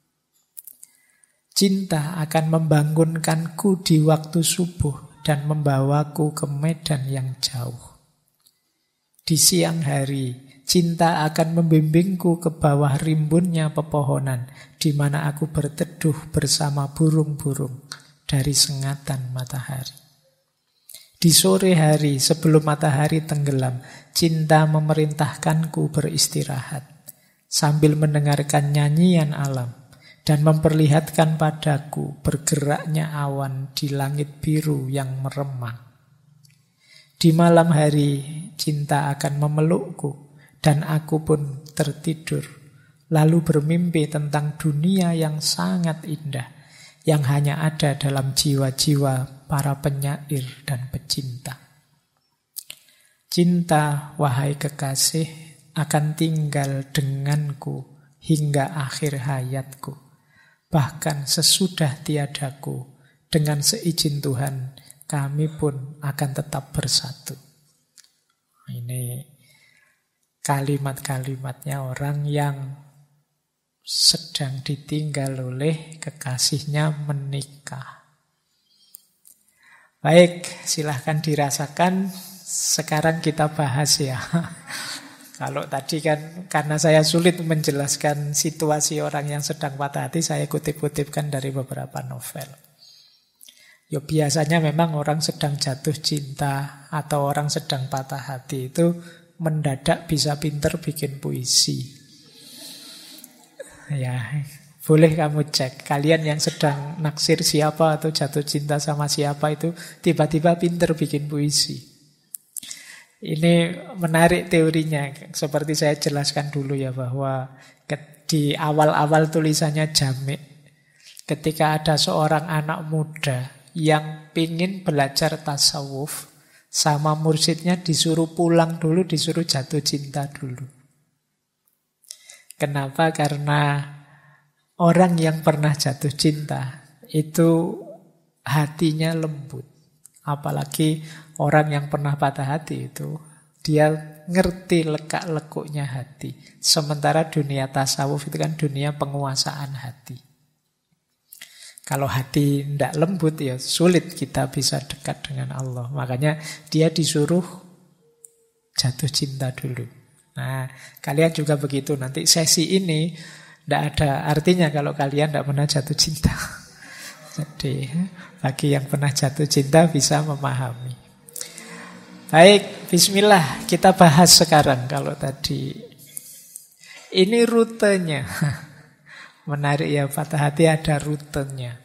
Cinta akan membangunkanku di waktu subuh dan membawaku ke medan yang jauh. Di siang hari, cinta akan membimbingku ke bawah rimbunnya pepohonan, di mana aku berteduh bersama burung-burung dari sengatan matahari. Di sore hari, sebelum matahari tenggelam, cinta memerintahkanku beristirahat, sambil mendengarkan nyanyian alam, dan memperlihatkan padaku bergeraknya awan di langit biru yang meremang. Di malam hari, cinta akan memelukku, dan aku pun tertidur, lalu bermimpi tentang dunia yang sangat indah, yang hanya ada dalam jiwa-jiwa para penyair dan pecinta. Cinta, wahai kekasih, akan tinggal denganku hingga akhir hayatku. Bahkan sesudah tiadaku, dengan seizin Tuhan, kami pun akan tetap bersatu. Ini kalimat-kalimatnya orang yang sedang ditinggal oleh kekasihnya menikah. Baik, silahkan dirasakan. Sekarang kita bahas ya. Kalau tadi kan karena saya sulit menjelaskan situasi orang yang sedang patah hati, saya kutip-kutipkan dari beberapa novel. Ya biasanya memang orang sedang jatuh cinta atau orang sedang patah hati itu mendadak bisa pinter bikin puisi. Ya, boleh kamu cek. Kalian yang sedang naksir siapa atau jatuh cinta sama siapa itu tiba-tiba pinter bikin puisi. Ini menarik teorinya. Seperti saya jelaskan dulu ya bahwa di awal-awal tulisannya Jami', ketika ada seorang anak muda yang pingin belajar tasawuf, sama mursyidnya disuruh pulang dulu, disuruh jatuh cinta dulu. Kenapa? Karena orang yang pernah jatuh cinta itu hatinya lembut. Apalagi orang yang pernah patah hati itu, dia ngerti lekak-lekuknya hati. Sementara dunia tasawuf itu kan dunia penguasaan hati. Kalau hati tidak lembut ya sulit kita bisa dekat dengan Allah. Makanya dia disuruh jatuh cinta dulu. Nah, kalian juga begitu. Nanti sesi ini tidak ada artinya kalau kalian tidak pernah jatuh cinta. Jadi bagi yang pernah jatuh cinta bisa memahami. Baik, bismillah. Kita bahas sekarang. Kalau tadi ini rutenya. Menarik ya, patah hati ada rutenya.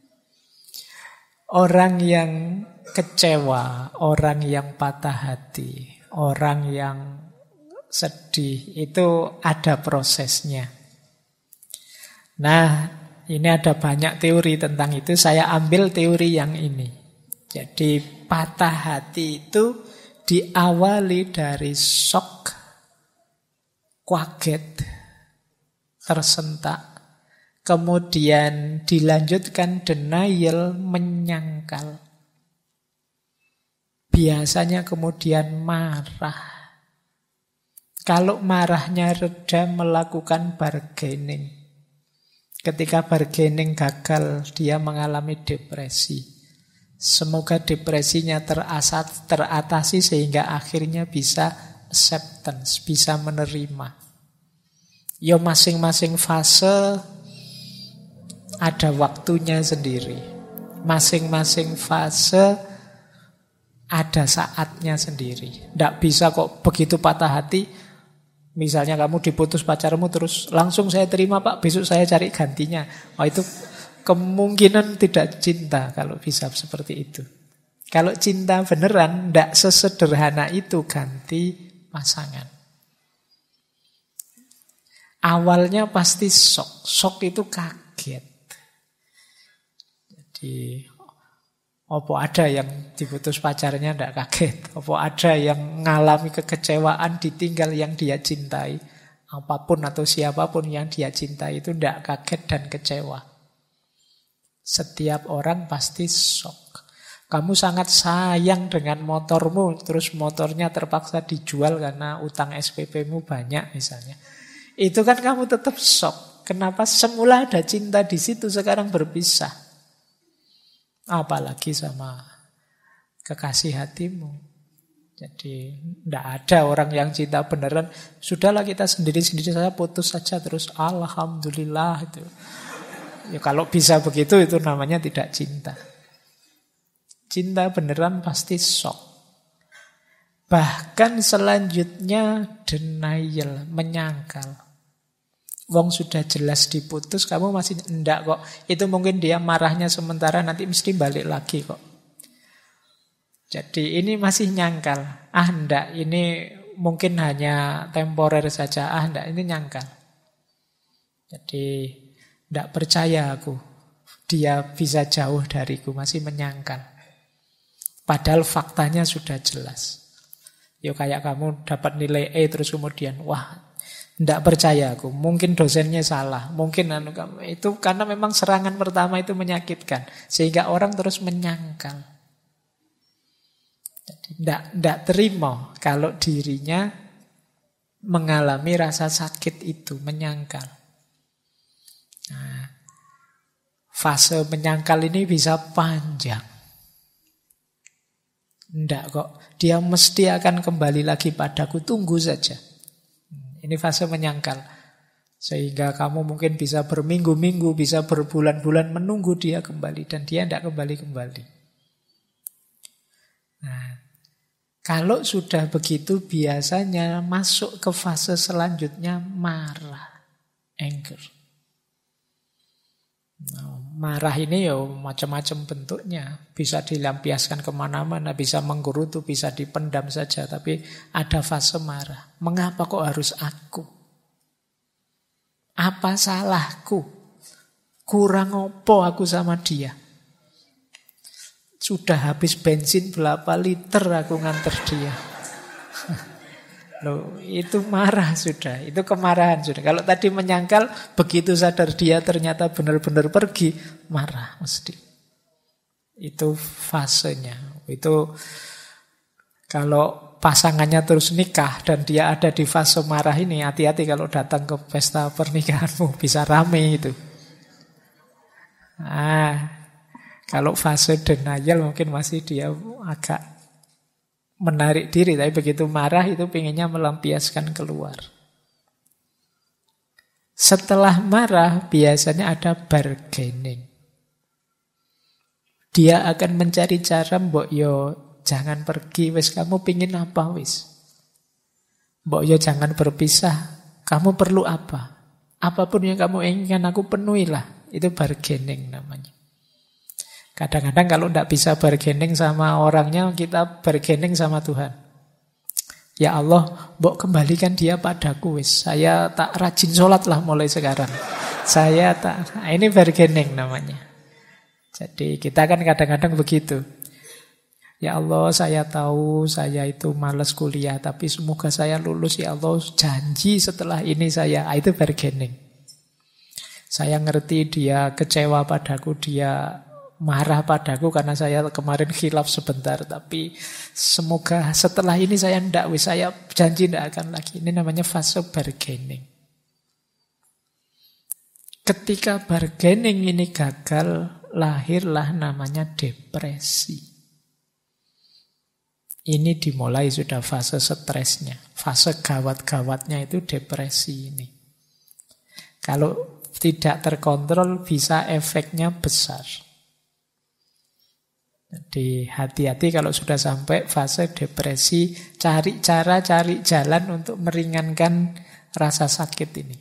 Orang yang kecewa, orang yang patah hati, orang yang sedih, itu ada prosesnya. Nah, ini ada banyak teori tentang itu. Saya ambil teori yang ini. Jadi patah hati itu diawali dari shock, kaget, tersentak. Kemudian dilanjutkan denial, menyangkal. Biasanya kemudian marah. Kalau marahnya reda, melakukan bargaining. Ketika bargaining gagal, dia mengalami depresi. Semoga depresinya teratasi sehingga akhirnya bisa acceptance, bisa menerima. Ya masing-masing fase ada waktunya sendiri. Masing-masing fase ada saatnya sendiri. Tidak bisa kok begitu patah hati Misalnya kamu diputus pacarmu terus langsung saya terima Pak, besok saya cari gantinya. Oh, itu kemungkinan tidak cinta kalau bisa seperti itu. Kalau cinta beneran tidak sesederhana itu ganti pasangan. Awalnya pasti shock. Shock itu kaget. Jadi apa ada yang diputus pacarnya tidak kaget? Apa ada yang mengalami kekecewaan ditinggal yang dia cintai? Apapun atau siapapun yang dia cintai itu tidak kaget dan kecewa. Setiap orang pasti shock. Kamu sangat sayang dengan motormu, terus motornya terpaksa dijual karena utang SPP-mu banyak misalnya. Itu kan kamu tetap shock. Kenapa semula ada cinta di situ sekarang berpisah? Apalagi sama kekasih hatimu. Jadi tidak ada orang yang cinta beneran. Sudahlah kita sendiri-sendiri saja putus saja terus alhamdulillah itu. Ya kalau bisa begitu itu namanya tidak cinta. Cinta beneran pasti shock. Bahkan selanjutnya denial, menyangkal. Wong sudah jelas diputus, kamu masih enggak kok. Itu mungkin dia marahnya sementara, nanti mesti balik lagi kok. Jadi ini masih nyangkal. Ah enggak, ini mungkin hanya temporer saja. Ah enggak, ini nyangkal. Jadi enggak percaya aku. Dia bisa jauh dariku, masih menyangkal. Padahal faktanya sudah jelas. Ya kayak kamu dapat nilai E terus kemudian, wah, tidak percaya aku, mungkin dosennya salah, mungkin itu karena memang serangan pertama itu menyakitkan, sehingga orang terus menyangkal. Jadi tidak terima kalau dirinya mengalami rasa sakit itu, menyangkal. Nah, fase menyangkal ini bisa panjang. Tidak kok, dia mesti akan kembali lagi padaku, tunggu saja. Ini fase menyangkal. Sehingga kamu mungkin bisa berminggu-minggu, bisa berbulan-bulan menunggu dia kembali. Dan dia tidak kembali-kembali. Nah, kalau sudah begitu biasanya masuk ke fase selanjutnya marah, anger. Nah, marah ini ya macam-macam bentuknya. Bisa dilampiaskan kemana-mana, bisa menggerutu, bisa dipendam saja. Tapi ada fase marah. Mengapa kok harus aku? Apa salahku? Kurang opo aku sama dia? Sudah habis bensin berapa liter aku nganter dia. Loh, itu marah sudah, itu kemarahan sudah. Kalau tadi menyangkal, begitu sadar dia ternyata benar-benar pergi, marah mesti. Itu fasenya. Itu kalau pasangannya terus nikah dan dia ada di fase marah ini, hati-hati kalau datang ke pesta pernikahanmu, bisa rame itu. Kalau fase denial mungkin masih dia agak menarik diri, tapi begitu marah itu pengennya melampiaskan keluar. Setelah marah biasanya ada bargaining. Dia akan mencari cara, mbok yo jangan pergi, wis kamu pingin apa wis. Mbok yo jangan berpisah, kamu perlu apa? Apapun yang kamu inginkan aku penuhilah. Itu bargaining namanya. Kadang-kadang kalau tidak bisa bargaining sama orangnya, kita bargaining sama Tuhan. Ya Allah, mbok kembalikan dia padaku wis. Saya tak rajin sholat lah mulai sekarang. Ini bargaining namanya. Jadi kita kan kadang-kadang begitu. Ya Allah, saya tahu saya itu malas kuliah, tapi semoga saya lulus ya Allah. Janji setelah ini itu bargaining. Saya ngerti dia kecewa padaku, dia marah padaku karena saya kemarin khilaf sebentar, tapi semoga setelah ini saya janji tidak akan lagi. Ini namanya fase bargaining. Ketika bargaining ini gagal, lahirlah namanya depresi. Ini dimulai sudah fase stresnya, fase gawat-gawatnya itu depresi ini. Kalau tidak terkontrol bisa efeknya besar. Jadi hati-hati kalau sudah sampai fase depresi, cari cara, cari jalan untuk meringankan rasa sakit ini.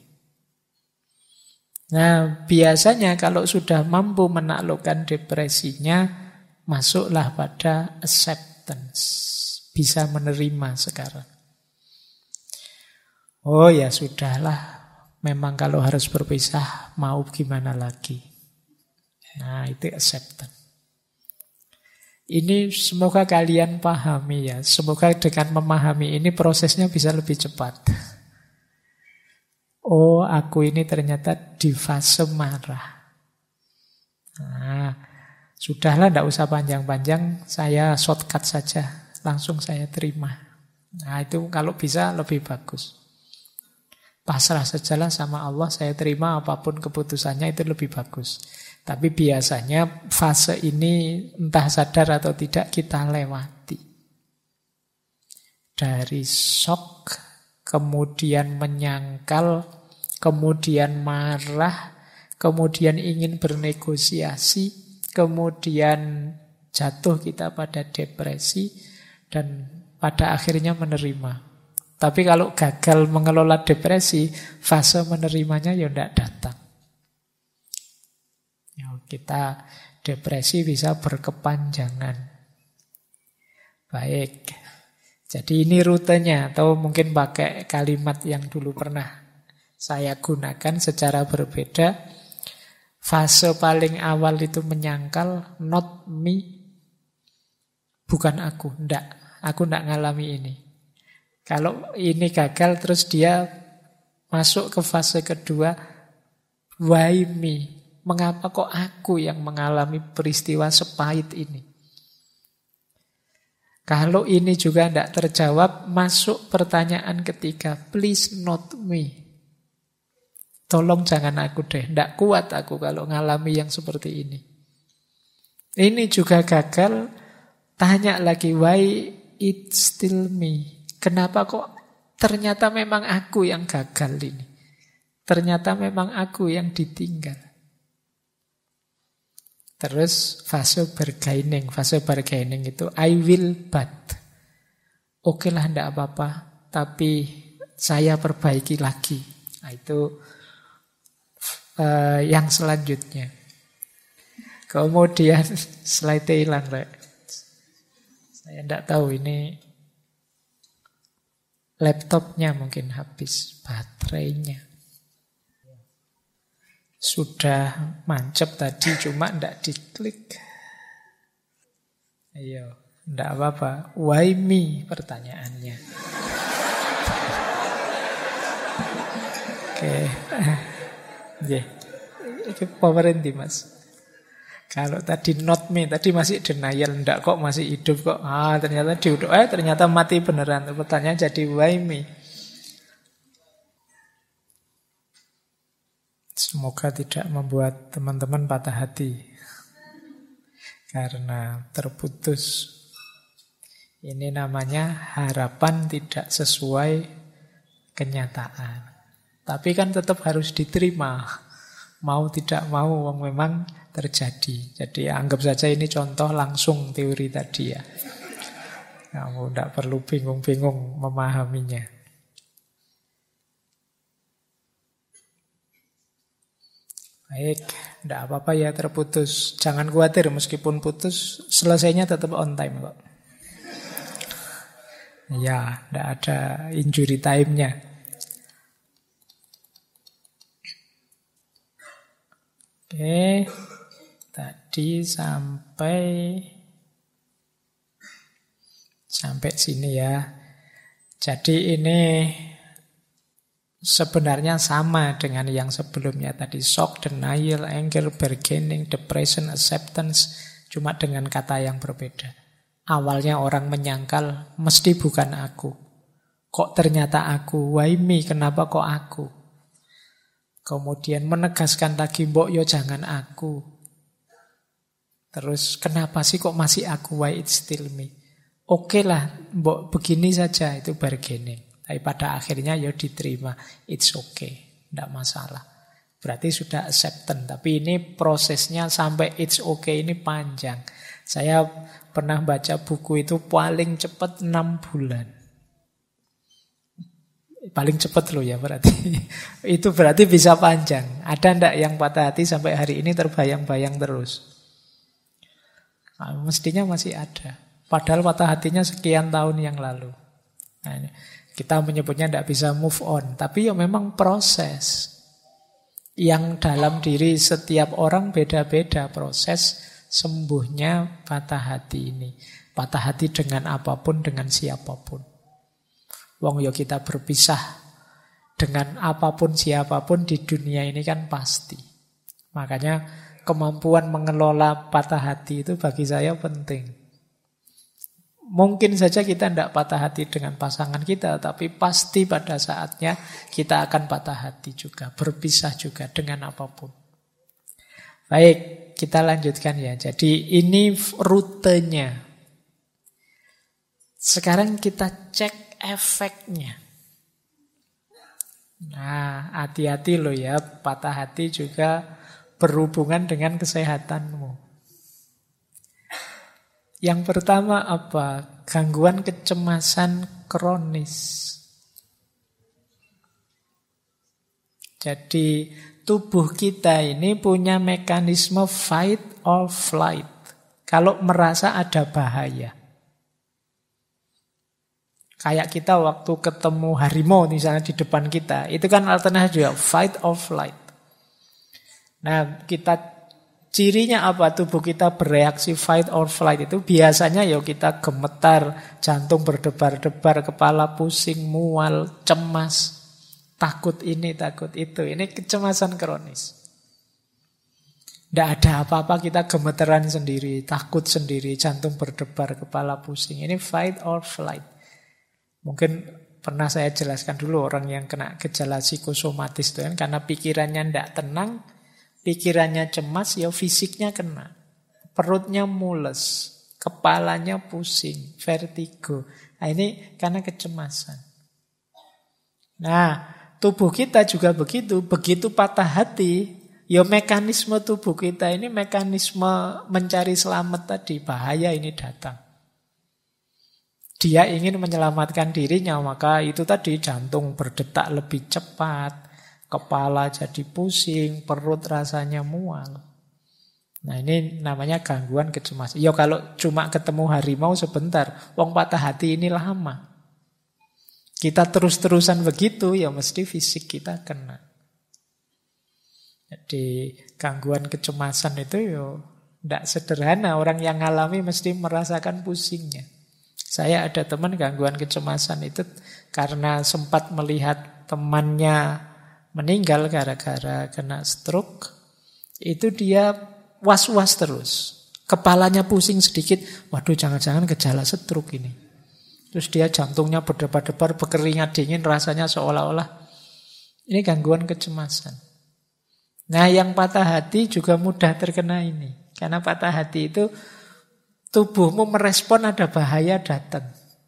Nah, biasanya kalau sudah mampu menaklukkan depresinya, masuklah pada acceptance. Bisa menerima sekarang. Oh ya sudahlah, memang kalau harus berpisah, mau gimana lagi. Nah, itu acceptance. Ini semoga kalian pahami ya. Semoga dengan memahami ini prosesnya bisa lebih cepat. Oh, aku ini ternyata di fase marah. Nah, sudahlah, tidak usah panjang-panjang. Saya shortcut saja. Langsung saya terima. Nah, itu kalau bisa lebih bagus. Pasrah sajalah sama Allah. Saya terima apapun keputusannya, itu lebih bagus. Tapi biasanya fase ini entah sadar atau tidak kita lewati. Dari shock, kemudian menyangkal, kemudian marah, kemudian ingin bernegosiasi, kemudian jatuh kita pada depresi, dan pada akhirnya menerima. Tapi kalau gagal mengelola depresi, fase menerimanya ya tidak datang. Ya, kita depresi bisa berkepanjangan. Baik. Jadi ini rutenya, atau mungkin pakai kalimat yang dulu pernah saya gunakan secara berbeda. Fase paling awal itu menyangkal, not me. Bukan aku, ndak. Aku ndak ngalami ini. Kalau ini gagal terus dia masuk ke fase kedua, why me? Mengapa kok aku yang mengalami peristiwa sepahit ini? Kalau ini juga tidak terjawab, masuk pertanyaan ketiga, please not me. Tolong jangan aku deh, tidak kuat aku kalau ngalami yang seperti ini. Ini juga gagal, tanya lagi, why it still me? Kenapa kok ternyata memang aku yang gagal ini? Ternyata memang aku yang ditinggal. Terus fase bargaining. Fase bargaining itu I will but. Oke lah, tidak apa-apa. Tapi saya perbaiki lagi. Nah, itu yang selanjutnya. Kemudian slide-nya hilang, Rek. Saya tidak tahu ini laptopnya mungkin habis baterainya. Sudah mancep tadi, cuma tidak diklik. Ayo, tidak apa-apa. Why me? Pertanyaannya. Oke. Ini powerin di Mas. Kalau tadi not me, tadi masih denial, tidak kok masih hidup kok. Ternyata diudah, ternyata mati beneran. Pertanyaan jadi why me? Semoga tidak membuat teman-teman patah hati karena terputus. Ini namanya harapan tidak sesuai kenyataan. Tapi kan tetap harus diterima. Mau tidak mau memang terjadi. Jadi anggap saja ini contoh langsung teori tadi ya. Kamu tidak perlu bingung-bingung memahaminya. Baik, tidak apa-apa ya terputus. Jangan khawatir, meskipun putus, selesainya tetap on time kok. Ya, tidak ada injury time-nya. Oke, tadi sampai sini ya. Jadi ini sebenarnya sama dengan yang sebelumnya tadi. Shock, denial, anger, bargaining, depression, acceptance. Cuma dengan kata yang berbeda. Awalnya orang menyangkal, mesti bukan aku. Kok ternyata aku? Why me? Kenapa kok aku? Kemudian menegaskan lagi, mbok yo jangan aku. Terus kenapa sih kok masih aku? Why it's still me? Oke lah, mbok begini saja, itu bargaining. Tapi pada akhirnya ya diterima. It's okay, tidak masalah. Berarti sudah acceptance. Tapi ini prosesnya sampai it's okay ini panjang. Saya pernah baca buku itu paling cepat 6 bulan. Paling cepat loh ya berarti. Itu berarti bisa panjang. Ada ndak yang patah hati sampai hari ini terbayang-bayang terus? Nah, mestinya masih ada. Padahal patah hatinya sekian tahun yang lalu. Nah, kita menyebutnya ndak bisa move on. Tapi ya memang proses. Yang dalam diri setiap orang beda-beda proses sembuhnya patah hati ini. Patah hati dengan apapun, dengan siapapun. Wong yo kita berpisah dengan apapun siapapun di dunia ini kan pasti. Makanya kemampuan mengelola patah hati itu bagi saya penting. Mungkin saja kita tidak patah hati dengan pasangan kita, tapi pasti pada saatnya kita akan patah hati juga, berpisah juga dengan apapun. Baik, kita lanjutkan ya. Jadi ini rutenya. Sekarang kita cek efeknya. Nah, hati-hati loh ya, patah hati juga berhubungan dengan kesehatanmu. Yang pertama apa? Gangguan kecemasan kronis. Jadi tubuh kita ini punya mekanisme fight or flight. Kalau merasa ada bahaya. Kayak kita waktu ketemu harimau misalnya di depan kita. Itu kan alternatif juga, fight or flight. Nah, cirinya apa? Tubuh kita bereaksi fight or flight itu biasanya ya kita gemetar, jantung berdebar-debar, kepala pusing, mual, cemas, takut ini, takut itu. Ini kecemasan kronis. Tidak ada apa-apa kita gemeteran sendiri, takut sendiri, jantung berdebar, kepala pusing. Ini fight or flight. Mungkin pernah saya jelaskan dulu orang yang kena gejala psikosomatis itu kan karena pikirannya tidak tenang, pikirannya cemas, ya fisiknya kena. Perutnya mules, kepalanya pusing, vertigo. Nah ini karena kecemasan. Nah, tubuh kita juga begitu. Begitu patah hati, ya mekanisme tubuh kita ini mekanisme mencari selamat tadi. Bahaya ini datang. Dia ingin menyelamatkan dirinya, maka itu tadi jantung berdetak lebih cepat, kepala jadi pusing, perut rasanya mual. Nah ini namanya gangguan kecemasan. Ya kalau cuma ketemu harimau sebentar, wong patah hati ini lama. Kita terus-terusan begitu, ya mesti fisik kita kena. Jadi gangguan kecemasan itu ya tidak sederhana. Orang yang ngalami mesti merasakan pusingnya. Saya ada teman gangguan kecemasan itu karena sempat melihat temannya meninggal gara-gara kena stroke. Itu dia was-was terus. Kepalanya pusing sedikit. Waduh, jangan-jangan gejala stroke ini. Terus dia jantungnya berdebar-debar, berkeringat dingin, rasanya seolah-olah ini gangguan kecemasan. Nah, yang patah hati juga mudah terkena ini. Karena patah hati itu tubuhmu merespon ada bahaya datang.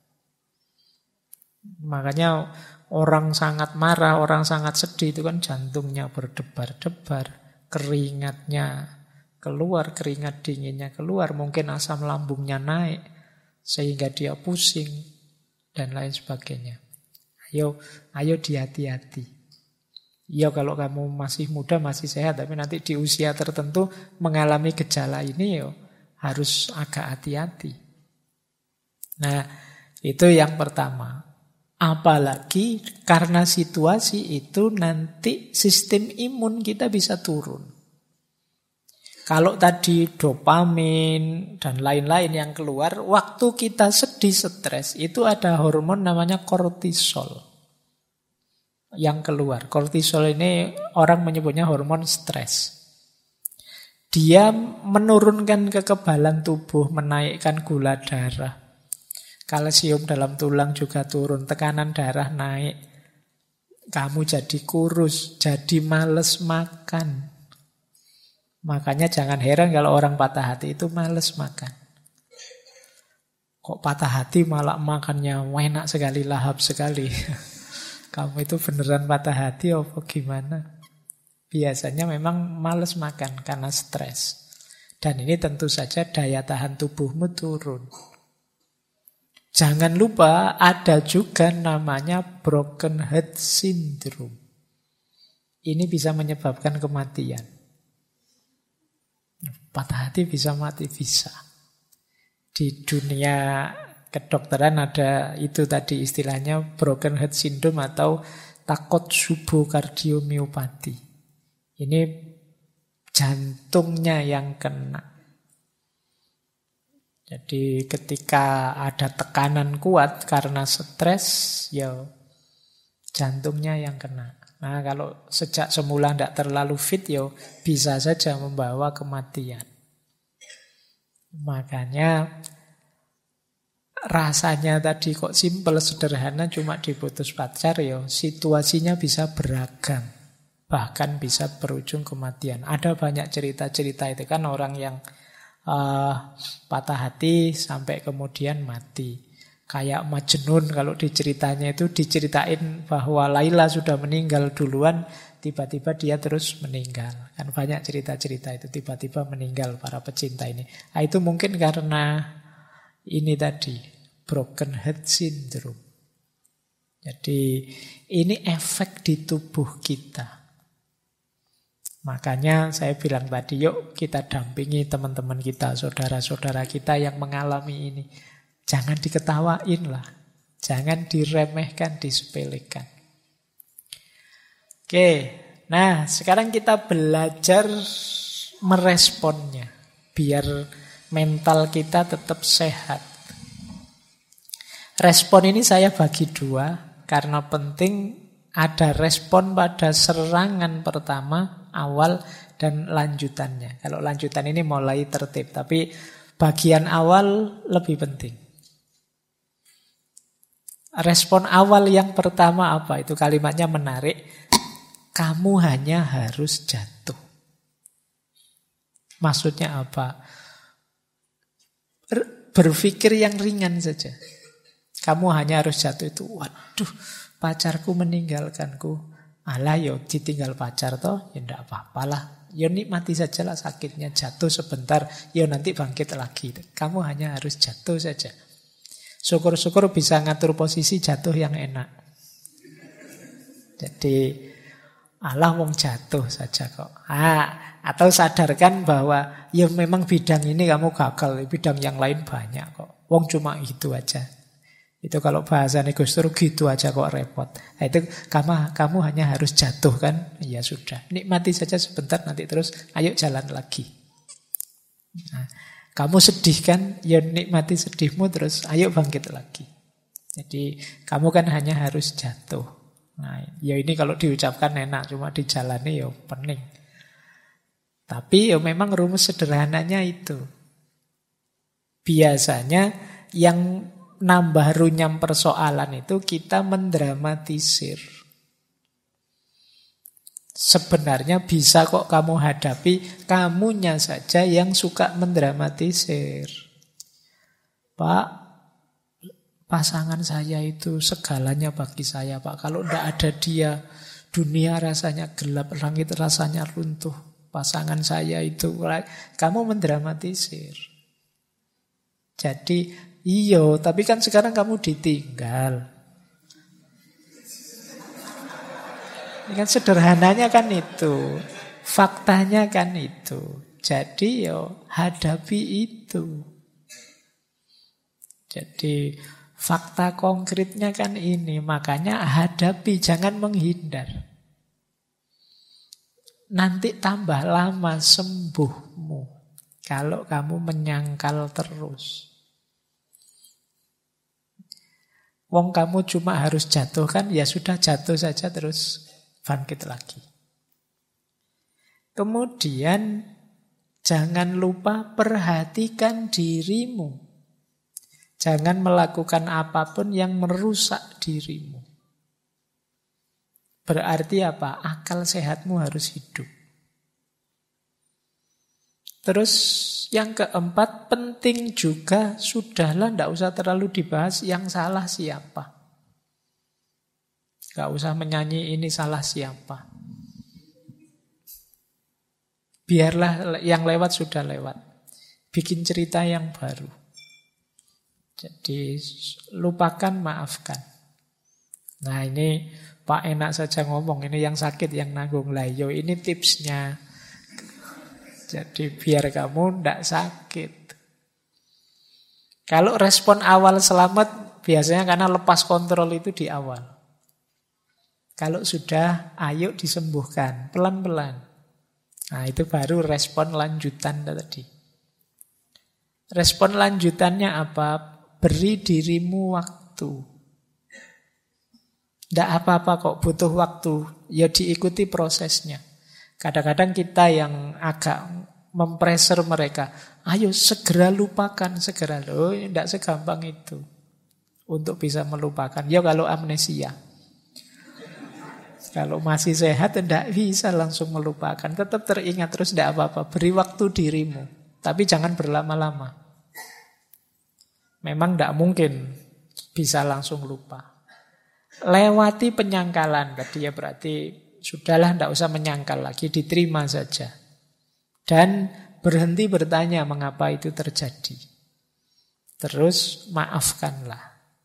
Makanya orang sangat marah, orang sangat sedih itu kan jantungnya berdebar-debar, keringatnya keluar, keringat dinginnya keluar, mungkin asam lambungnya naik sehingga dia pusing dan lain sebagainya. Ayo dihati-hati. Ya kalau kamu masih muda, masih sehat, tapi nanti di usia tertentu mengalami gejala ini harus agak hati-hati. Nah, itu yang pertama. Apalagi karena situasi itu nanti sistem imun kita bisa turun. Kalau tadi dopamin dan lain-lain yang keluar, waktu kita sedih, stres, itu ada hormon namanya kortisol yang keluar. Kortisol ini orang menyebutnya hormon stres. Dia menurunkan kekebalan tubuh, menaikkan gula darah. Kalsium dalam tulang juga turun, tekanan darah naik. Kamu jadi kurus, jadi males makan. Makanya jangan heran kalau orang patah hati itu males makan. Kok patah hati malah makannya enak sekali, lahap sekali. Kamu itu beneran patah hati apa gimana? Biasanya memang males makan karena stres. Dan ini tentu saja daya tahan tubuhmu turun. Jangan lupa ada juga namanya broken heart syndrome. Ini bisa menyebabkan kematian. Patah hati bisa mati, bisa. Di dunia kedokteran ada itu tadi istilahnya broken heart syndrome atau Takotsubo kardiomyopati. Ini jantungnya yang kena. Jadi ketika ada tekanan kuat karena stres, ya jantungnya yang kena. Nah kalau sejak semula tidak terlalu fit, ya bisa saja membawa kematian. Makanya rasanya tadi kok simpel, sederhana, cuma diputus pacar, ya situasinya bisa beragam. Bahkan bisa berujung kematian. Ada banyak cerita-cerita itu kan orang yang patah hati sampai kemudian mati. Kayak Majnun kalau diceritanya itu diceritain bahwa Laila sudah meninggal duluan, tiba-tiba dia terus meninggal. Kan banyak cerita-cerita itu tiba-tiba meninggal para pecinta ini. Nah, itu mungkin karena ini tadi, broken heart syndrome. Jadi ini efek di tubuh kita. Makanya saya bilang tadi, yuk kita dampingi teman-teman kita, saudara-saudara kita yang mengalami ini. Jangan diketawain lah. Jangan diremehkan, disepelekan. Oke, nah sekarang kita belajar meresponnya. Biar mental kita tetap sehat. Respon ini saya bagi dua, karena penting ada respon pada serangan pertama, awal, dan lanjutannya. Kalau lanjutan ini mulai tertib, tapi bagian awal lebih penting. Respon awal yang pertama apa? Itu kalimatnya menarik. Kamu hanya harus jatuh. Maksudnya apa? Berpikir yang ringan saja. Kamu hanya harus jatuh itu. Waduh, pacarku meninggalkanku. Alah yo ditinggal pacar toh, ya enggak apa-apalah. Ya nikmati sajalah sakitnya, jatuh sebentar, ya nanti bangkit lagi. Kamu hanya harus jatuh saja. Syukur-syukur bisa ngatur posisi jatuh yang enak. Jadi alah wong jatuh saja kok. Atau sadarkan bahwa ya memang bidang ini kamu gagal, bidang yang lain banyak kok. Wong cuma itu aja. Itu kalau bahasa Gus Dur gitu aja kok repot. Nah, itu kamu hanya harus jatuh kan? Ya sudah, nikmati saja sebentar, nanti terus ayo jalan lagi. Nah, kamu sedih kan? Ya nikmati sedihmu, terus ayo bangkit lagi. Jadi kamu kan hanya harus jatuh. Nah, ya ini kalau diucapkan enak, cuma dijalani ya pening. Tapi ya memang rumus sederhananya itu. Biasanya yang nambah runyam persoalan itu kita mendramatisir. Sebenarnya bisa kok kamu hadapi, kamunya saja yang suka mendramatisir. Pak, pasangan saya itu segalanya bagi saya, Pak. Kalau tidak ada dia, dunia rasanya gelap, langit rasanya runtuh. Pasangan saya itu, kamu mendramatisir. Jadi, iyo, tapi kan sekarang kamu ditinggal. Ini kan sederhananya kan itu. Faktanya kan itu. Jadi yo hadapi itu. Jadi fakta konkretnya kan ini. Makanya hadapi, jangan menghindar. Nanti tambah lama sembuhmu kalau kamu menyangkal terus. Wong kamu cuma harus jatuh kan, ya sudah jatuh saja terus bangkit lagi. Kemudian jangan lupa perhatikan dirimu. Jangan melakukan apapun yang merusak dirimu. Berarti apa? Akal sehatmu harus hidup. Terus yang keempat, penting juga, sudahlah tidak usah terlalu dibahas yang salah siapa. Gak usah menyanyi ini salah siapa. Biarlah yang lewat sudah lewat. bikin cerita yang baru. Jadi lupakan, maafkan. Nah ini Pak enak saja ngomong, ini yang sakit yang nanggung. Lah yo ini tipsnya. Jadi biar kamu tidak sakit. Kalau respon awal selamat, biasanya karena lepas kontrol itu di awal. Kalau sudah, ayo disembuhkan, pelan-pelan. Nah itu baru respon lanjutan tadi. Respon lanjutannya apa? Beri dirimu waktu. Tidak apa-apa kok, butuh waktu. Ya diikuti prosesnya. Kadang-kadang kita yang agak mempressure mereka, ayo segera lupakan, segera. Loh, tidak segampang itu untuk bisa melupakan. Ya kalau amnesia. Kalau masih sehat tidak bisa langsung melupakan. Tetap teringat terus, tidak apa-apa. Beri waktu dirimu. Tapi jangan berlama-lama. Memang tidak mungkin bisa langsung lupa. Lewati penyangkalan tadi ya, berarti sudahlah tidak usah menyangkal lagi, diterima saja. Dan berhenti bertanya mengapa itu terjadi. Terus maafkanlah.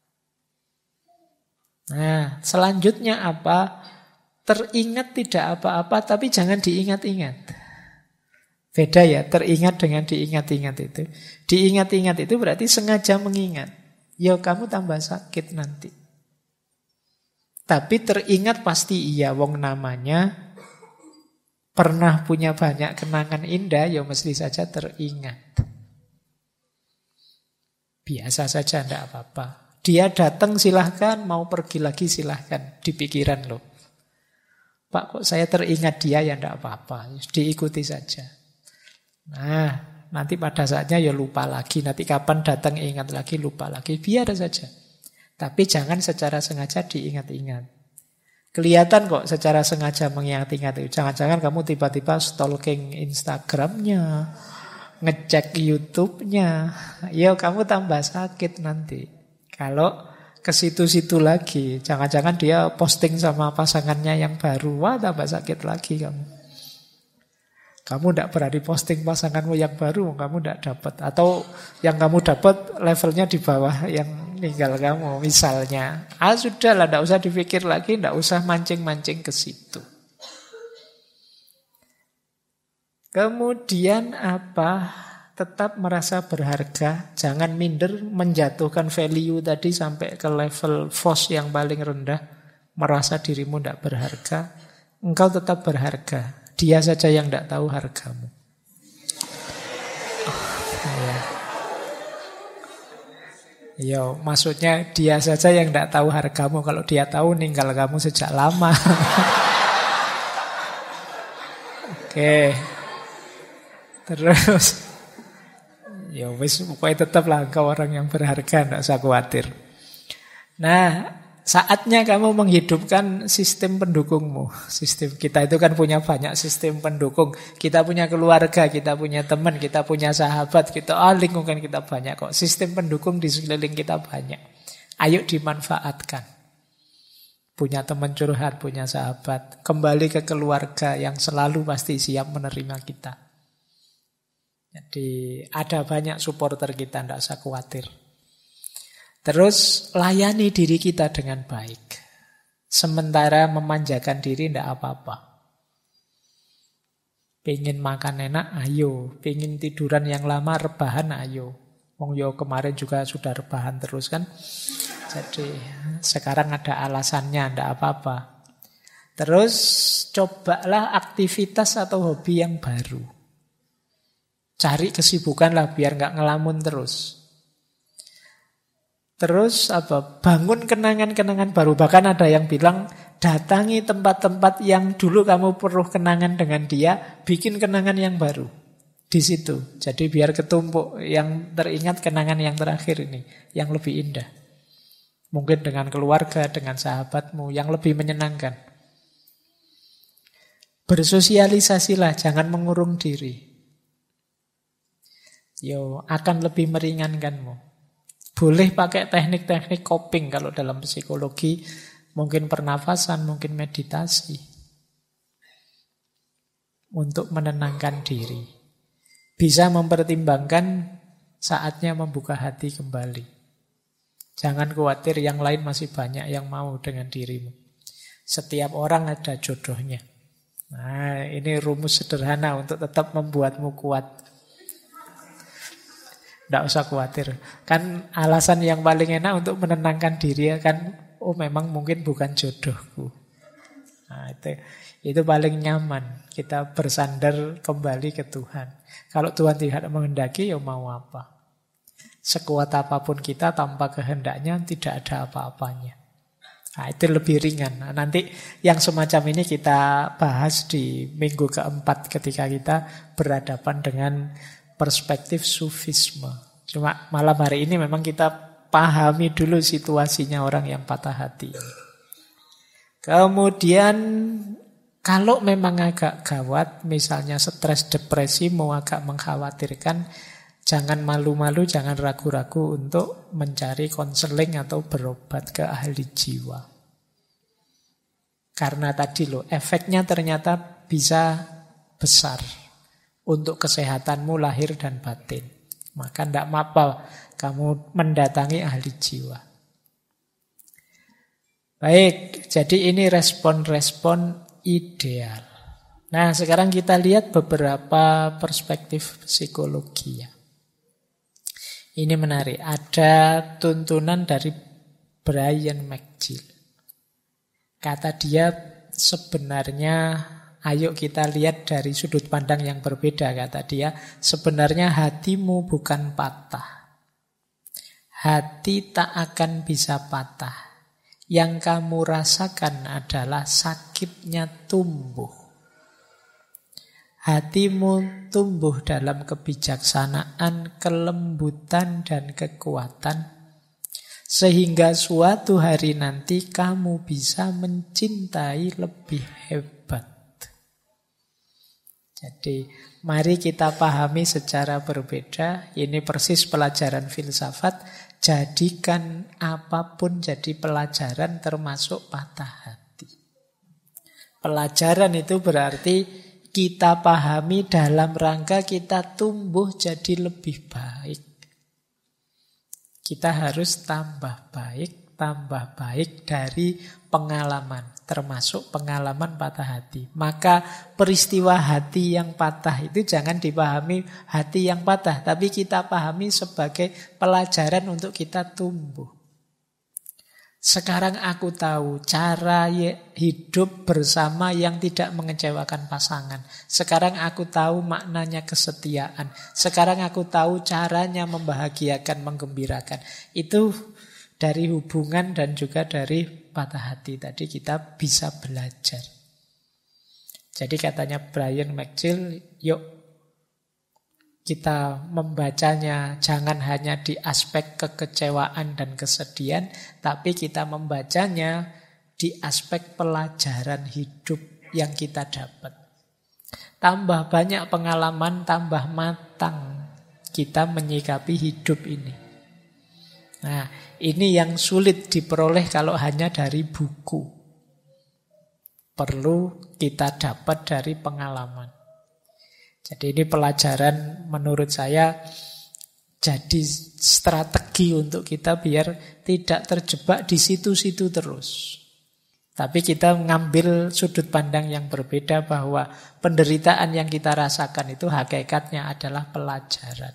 Nah, selanjutnya apa? Teringat tidak apa-apa, tapi jangan diingat-ingat. Beda ya, teringat dengan diingat-ingat itu. Diingat-ingat itu berarti sengaja mengingat. Ya kamu tambah sakit nanti. Tapi teringat pasti iya, wong namanya pernah punya banyak kenangan indah, ya mesti saja teringat. Biasa saja, tidak apa-apa. Dia datang silahkan, mau pergi lagi silahkan. Di pikiran loh. Pak kok saya teringat dia, ya tidak apa-apa. Diikuti saja. Nah, nanti pada saatnya ya lupa lagi. Nanti kapan datang ingat lagi, lupa lagi. Biar saja. Tapi jangan secara sengaja diingat-ingat. Kelihatan kok secara sengaja mengingat-ingat itu. Jangan-jangan kamu tiba-tiba stalking Instagramnya, ngecek YouTube-nya. Ya kamu tambah sakit nanti. Kalau ke situ-situ lagi, jangan-jangan dia posting sama pasangannya yang baru. Wah tambah sakit lagi kamu. Kamu tidak berani posting pasanganmu yang baru, kamu tidak dapat. Atau yang kamu dapat levelnya di bawah yang ninggal kamu misalnya. Sudahlah, tidak usah dipikir lagi, tidak usah mancing-mancing ke situ. Kemudian apa? Tetap merasa berharga, jangan minder, menjatuhkan value tadi sampai ke level FOS yang paling rendah, merasa dirimu tidak berharga. Engkau tetap berharga, dia saja yang tidak tahu hargamu. Yo, maksudnya dia saja yang tidak tahu hargamu. Kalau dia tahu, ninggal kamu sejak lama. Oke. Terus ya wis, pokoknya tetaplah engkau orang yang berharga, tidak usah khawatir. Nah, saatnya kamu menghidupkan sistem pendukungmu. Sistem kita itu kan punya banyak sistem pendukung. Kita punya keluarga, kita punya teman, kita punya sahabat, kita lingkungan kita banyak kok. Sistem pendukung di sekeliling kita banyak. Ayo dimanfaatkan. Punya teman curhat, punya sahabat. Kembali ke keluarga yang selalu pasti siap menerima kita. Jadi ada banyak supporter kita, tidak usah khawatir. Terus layani diri kita dengan baik. Sementara memanjakan diri tidak apa-apa. Pengen makan enak, ayo. Pengen tiduran yang lama, rebahan, ayo. Wong yo kemarin juga sudah rebahan terus kan. Jadi sekarang ada alasannya, tidak apa-apa. Terus cobalah aktivitas atau hobi yang baru. Cari kesibukan lah biar nggak ngelamun terus. Terus apa? Bangun kenangan-kenangan baru. Bahkan ada yang bilang datangi tempat-tempat yang dulu kamu perlu kenangan dengan dia, bikin kenangan yang baru di situ. Jadi biar ketumpuk yang teringat kenangan yang terakhir ini, yang lebih indah. Mungkin dengan keluarga, dengan sahabatmu yang lebih menyenangkan. Bersosialisasilah, jangan mengurung diri. Yo, akan lebih meringankanmu. Boleh pakai teknik-teknik coping kalau dalam psikologi, mungkin pernafasan, mungkin meditasi. Untuk menenangkan diri. bisa mempertimbangkan saatnya membuka hati kembali. Jangan khawatir yang lain masih banyak yang mau dengan dirimu. Setiap orang ada jodohnya. Nah, ini rumus sederhana untuk tetap membuatmu kuat. Tidak usah khawatir. Kan alasan yang paling enak untuk menenangkan diri kan, oh memang mungkin bukan jodohku. Nah, itu paling nyaman. Kita bersandar kembali ke Tuhan. Kalau Tuhan tidak menghendaki, ya mau apa? Sekuat apapun kita tanpa kehendaknya tidak ada apa-apanya. Nah, itu lebih ringan. Nah, nanti yang semacam ini kita bahas di minggu keempat ketika kita berhadapan dengan perspektif sufisme. Cuma malam hari ini memang kita pahami dulu situasinya orang yang patah hati. Kemudian kalau memang agak gawat, misalnya stres, depresi, mau agak mengkhawatirkan, jangan malu-malu, jangan ragu-ragu untuk mencari konseling atau berobat ke ahli jiwa. Karena tadi loh, efeknya ternyata bisa besar untuk kesehatanmu lahir dan batin. Maka tidak apa-apa kamu mendatangi ahli jiwa. Baik, jadi ini respon-respon ideal. Nah, sekarang kita lihat beberapa perspektif psikologi ya. Ini menarik. Ada tuntunan dari Brian McGill. Kata dia sebenarnya, ayo kita lihat dari sudut pandang yang berbeda. Kata dia, sebenarnya hatimu bukan patah. Hati tak akan bisa patah. Yang kamu rasakan adalah sakitnya tumbuh. Hatimu tumbuh dalam kebijaksanaan, kelembutan, dan kekuatan, sehingga suatu hari nanti kamu bisa mencintai lebih hebat. Jadi, mari kita pahami secara berbeda. Ini persis pelajaran filsafat. Jadikan apapun jadi pelajaran, termasuk patah hati. Pelajaran itu berarti kita pahami dalam rangka kita tumbuh jadi lebih baik. Kita harus tambah baik dari pengalaman, termasuk pengalaman patah hati. Maka peristiwa hati yang patah itu jangan dipahami hati yang patah, tapi kita pahami sebagai pelajaran untuk kita tumbuh. Sekarang aku tahu cara hidup bersama yang tidak mengecewakan pasangan. Sekarang aku tahu maknanya kesetiaan. Sekarang aku tahu caranya membahagiakan, menggembirakan. Itu dari hubungan dan juga dari patah hati tadi kita bisa belajar. Jadi katanya Brian McGill, yuk kita membacanya jangan hanya di aspek kekecewaan dan kesedihan, tapi kita membacanya di aspek pelajaran hidup yang kita dapat. Tambah banyak pengalaman, tambah matang kita menyikapi hidup ini. Nah, ini yang sulit diperoleh kalau hanya dari buku. Perlu kita dapat dari pengalaman. Jadi ini pelajaran menurut saya jadi strategi untuk kita biar tidak terjebak di situ-situ terus. Tapi kita mengambil sudut pandang yang berbeda bahwa penderitaan yang kita rasakan itu hakikatnya adalah pelajaran.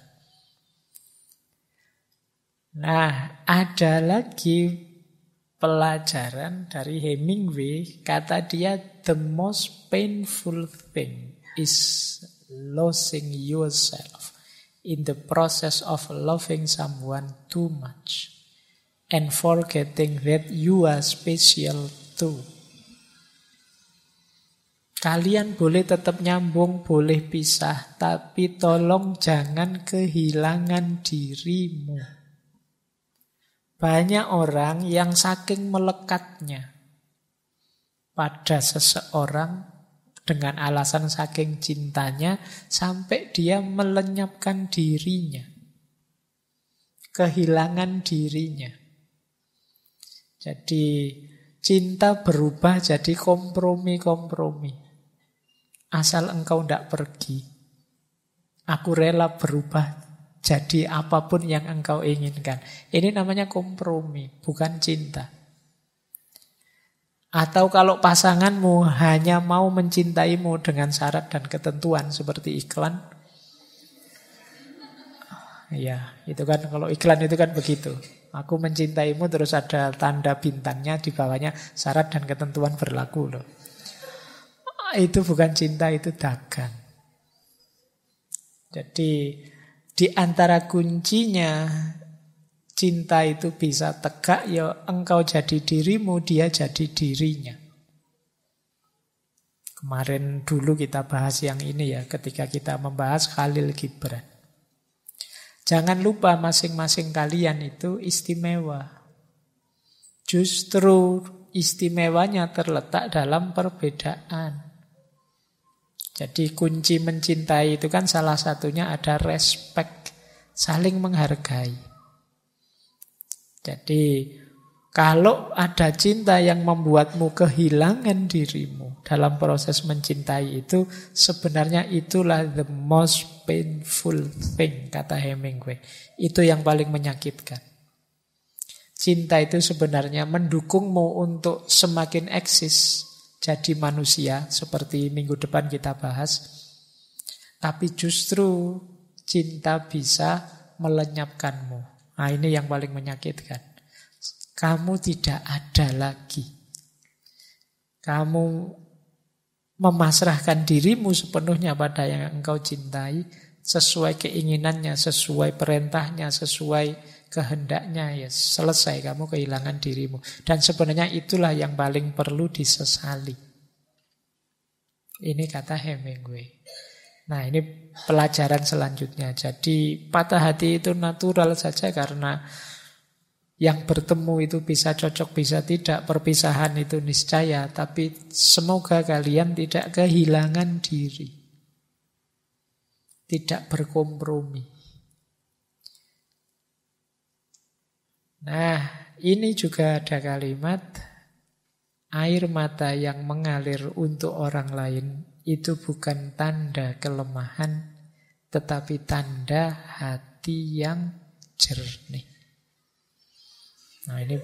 Nah, ada lagi pelajaran dari Hemingway. Kata dia, the most painful thing is losing yourself in the process of loving someone too much and forgetting that you are special too. Kalian boleh tetap nyambung, boleh pisah, tapi tolong jangan kehilangan dirimu. Banyak orang yang saking melekatnya pada seseorang dengan alasan saking cintanya, sampai dia melenyapkan dirinya. Kehilangan dirinya. Jadi cinta berubah jadi kompromi-kompromi. Asal engkau tidak pergi. Aku rela berubah jadi apapun yang engkau inginkan. Ini namanya kompromi, bukan cinta. Atau kalau pasanganmu hanya mau mencintaimu dengan syarat dan ketentuan seperti iklan. Ya, itu kan kalau iklan itu kan begitu. Aku mencintaimu terus ada tanda bintangnya di bawahnya syarat dan ketentuan berlaku loh. Itu bukan cinta, itu dagang. Jadi di antara kuncinya cinta itu bisa tegak, ya engkau jadi dirimu, dia jadi dirinya. Kemarin dulu kita bahas yang ini ya, ketika kita membahas Khalil Gibran. Jangan lupa masing-masing kalian itu istimewa. Justru istimewanya terletak dalam perbedaan. Jadi kunci mencintai itu kan salah satunya ada respect, saling menghargai. Jadi kalau ada cinta yang membuatmu kehilangan dirimu dalam proses mencintai itu, sebenarnya itulah the most painful thing, kata Hemingway. Itu yang paling menyakitkan. Cinta itu sebenarnya mendukungmu untuk semakin eksis jadi manusia, seperti minggu depan kita bahas. Tapi justru cinta bisa melenyapkanmu. Nah, ini yang paling menyakitkan. Kamu tidak ada lagi. Kamu memasrahkan dirimu sepenuhnya pada yang engkau cintai, sesuai keinginannya, sesuai perintahnya, sesuai kehendaknya, ya selesai, kamu kehilangan dirimu. Dan sebenarnya itulah yang paling perlu disesali. Ini kata Hemingway. Nah, ini pelajaran selanjutnya. Jadi patah hati itu natural saja, karena yang bertemu itu bisa cocok, bisa tidak. Perpisahan itu niscaya. Tapi semoga kalian tidak kehilangan diri, tidak berkompromi. Nah, ini juga ada kalimat, air mata yang mengalir untuk orang lain itu bukan tanda kelemahan, tetapi tanda hati yang jernih. Nah, ini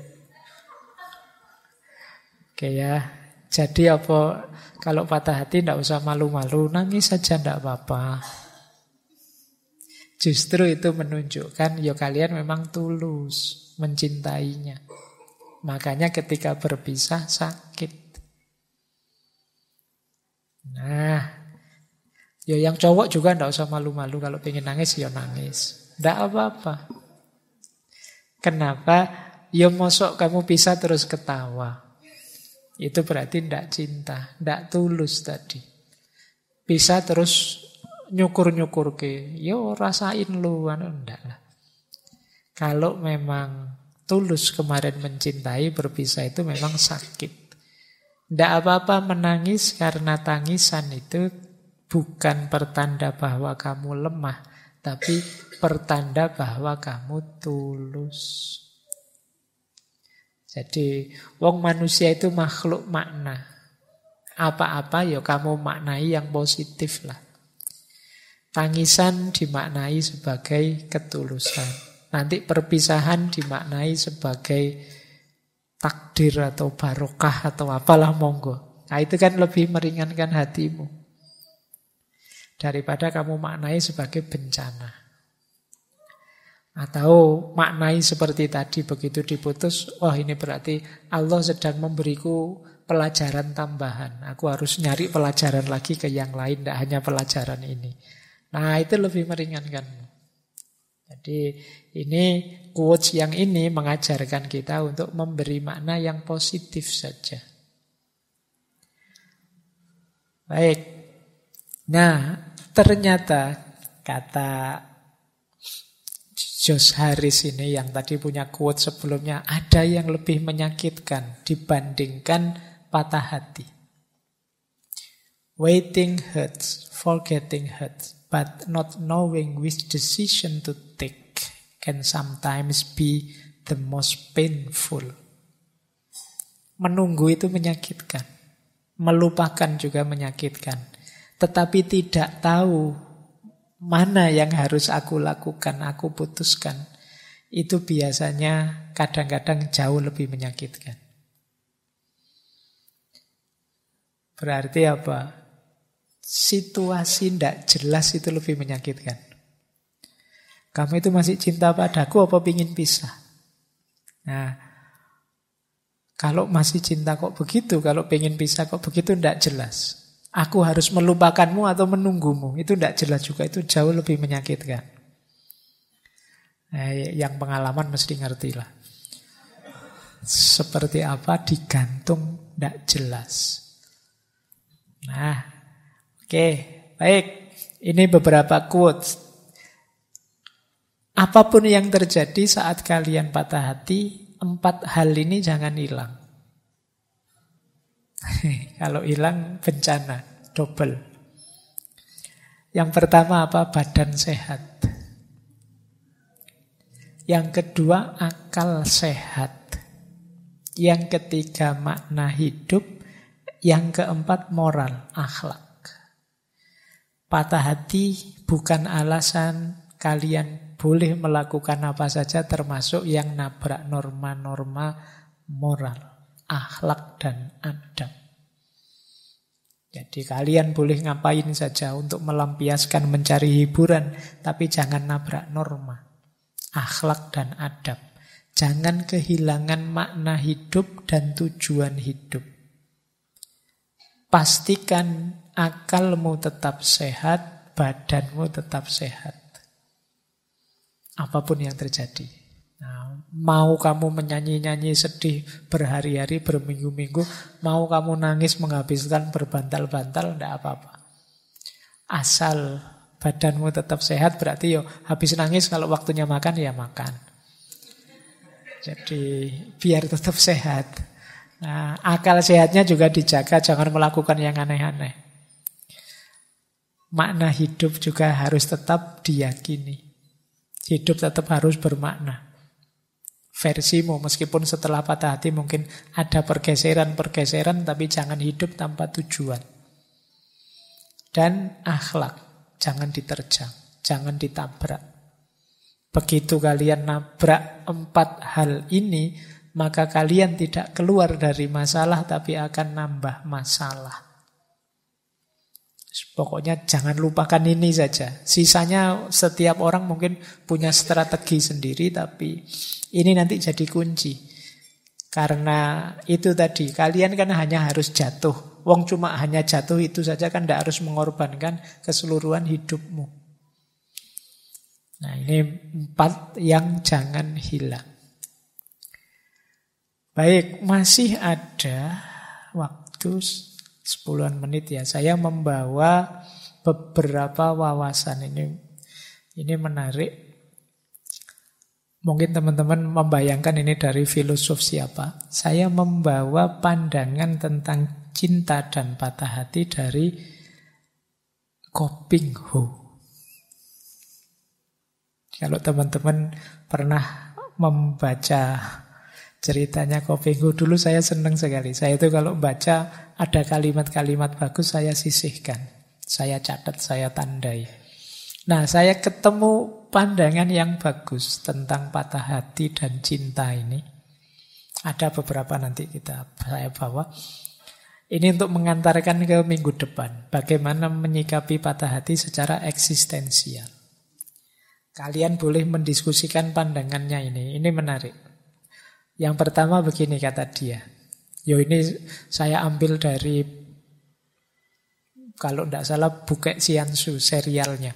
oke ya. Jadi apa, kalau patah hati tidak usah malu-malu, nangis saja tidak apa-apa. Justru itu menunjukkan ya kalian memang tulus mencintainya. Makanya ketika berpisah sakit. Nah, ya yang cowok juga tidak usah malu-malu, kalau pengen nangis ya nangis, tidak apa-apa. Kenapa? Ya mosok kamu pisah terus ketawa. Itu berarti tidak cinta, tidak tulus tadi. Pisah terus nyukur-nyukur ke, yo rasain lu, enggak lah. Kalau memang tulus kemarin mencintai, berpisah itu memang sakit. Tidak apa-apa menangis, karena tangisan itu bukan pertanda bahwa kamu lemah, tapi pertanda bahwa kamu tulus. Jadi wong manusia itu makhluk makna. Apa-apa ya kamu maknai yang positif lah. Tangisan dimaknai sebagai ketulusan. Nanti perpisahan dimaknai sebagai takdir atau barokah atau apalah, monggo. Nah, itu kan lebih meringankan hatimu daripada kamu maknai sebagai bencana. Atau maknai seperti tadi, begitu diputus, wah ini berarti Allah sedang memberiku pelajaran tambahan. Aku harus nyari pelajaran lagi ke yang lain, tidak hanya pelajaran ini. Nah, itu lebih meringankan. Jadi ini quotes yang ini mengajarkan kita untuk memberi makna yang positif saja. Baik. Nah, ternyata kata Josh Harris ini yang tadi punya quote sebelumnya, ada yang lebih menyakitkan dibandingkan patah hati. Waiting hurts, forgetting hurts, but not knowing which decision to take can sometimes be the most painful. Menunggu itu menyakitkan, melupakan juga menyakitkan. Tetapi tidak tahu mana yang harus aku lakukan, aku putuskan, itu biasanya kadang-kadang jauh lebih menyakitkan. Berarti apa? Situasi tidak jelas itu lebih menyakitkan. Kamu itu masih cinta padaku apa pingin pisah? Nah, kalau masih cinta kok begitu, kalau pengen pisah kok begitu, tidak jelas. Aku harus melupakanmu atau menunggumu, itu tidak jelas juga, itu jauh lebih menyakitkan. Nah, yang pengalaman mesti ngerti lah. Seperti apa digantung tidak jelas. Nah, oke, baik. Ini beberapa quotes. Apapun yang terjadi saat kalian patah hati, 4 hal ini jangan hilang. Kalau hilang bencana, double. Yang pertama apa? Badan sehat. Yang kedua akal sehat. Yang ketiga makna hidup. Yang keempat moral, akhlak. Patah hati bukan alasan kalian boleh melakukan apa saja termasuk yang nabrak norma-norma moral, akhlak dan adab. Jadi kalian boleh ngapain saja untuk melampiaskan mencari hiburan, tapi jangan nabrak norma, akhlak dan adab. Jangan kehilangan makna hidup dan tujuan hidup. Pastikan akalmu tetap sehat, badanmu tetap sehat. Apapun yang terjadi. Nah, mau kamu menyanyi-nyanyi sedih berhari-hari, berminggu-minggu, mau kamu nangis menghabiskan berbantal-bantal, tidak apa-apa. Asal badanmu tetap sehat, berarti habis nangis kalau waktunya makan, ya makan. Jadi biar tetap sehat. Nah, akal sehatnya juga dijaga, jangan melakukan yang aneh-aneh. Makna hidup juga harus tetap diyakini. Hidup tetap harus bermakna. Versimu, meskipun setelah patah hati mungkin ada pergeseran-pergeseran, tapi jangan hidup tanpa tujuan. Dan akhlak, jangan diterjang, jangan ditabrak. Begitu kalian nabrak 4 hal ini, maka kalian tidak keluar dari masalah, tapi akan nambah masalah. Pokoknya jangan lupakan ini saja. Sisanya setiap orang mungkin punya strategi sendiri, tapi ini nanti jadi kunci. Karena itu tadi, kalian kan hanya harus jatuh. Wong cuma hanya jatuh itu saja kan tidak harus mengorbankan keseluruhan hidupmu. Nah, ini 4 yang jangan hilang. Baik, masih ada waktu 10 menit ya. Saya membawa beberapa wawasan ini menarik. Mungkin teman-teman membayangkan ini dari filosof siapa. Saya membawa pandangan tentang cinta dan patah hati dari Ko Ping Ho. Kalau teman-teman pernah membaca ceritanya Ko Ping Ho, dulu saya senang sekali. Saya itu kalau baca ada kalimat-kalimat bagus saya sisihkan, saya catat, saya tandai. Nah, saya ketemu pandangan yang bagus tentang patah hati dan cinta ini. Ada beberapa nanti saya bawa. Ini untuk mengantarkan ke minggu depan. Bagaimana menyikapi patah hati secara eksistensial. Kalian boleh mendiskusikan pandangannya ini. Ini menarik. Yang pertama begini kata dia. Ini saya ambil dari, kalau tidak salah, Bukek Siansu serialnya.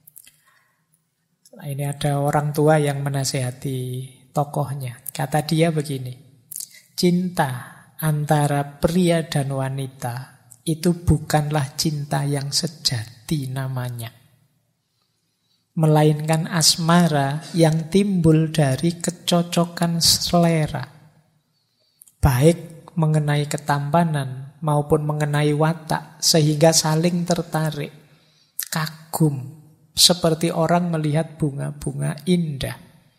Nah, ini ada orang tua yang menasehati tokohnya. Kata dia begini. Cinta antara pria dan wanita itu bukanlah cinta yang sejati namanya. Melainkan asmara yang timbul dari kecocokan selera. Baik mengenai ketampanan maupun mengenai watak, sehingga saling tertarik, kagum, seperti orang melihat bunga-bunga indah.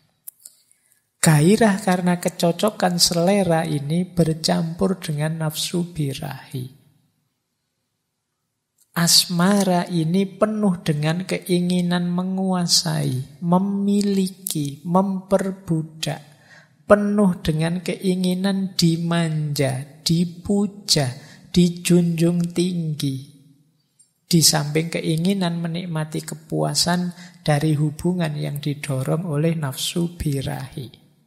Gairah karena kecocokan selera ini bercampur dengan nafsu birahi. Asmara ini penuh dengan keinginan menguasai, memiliki, memperbudak. Penuh dengan keinginan dimanja, dipuja, dijunjung tinggi. Di samping keinginan menikmati kepuasan dari hubungan yang didorong oleh nafsu birahi.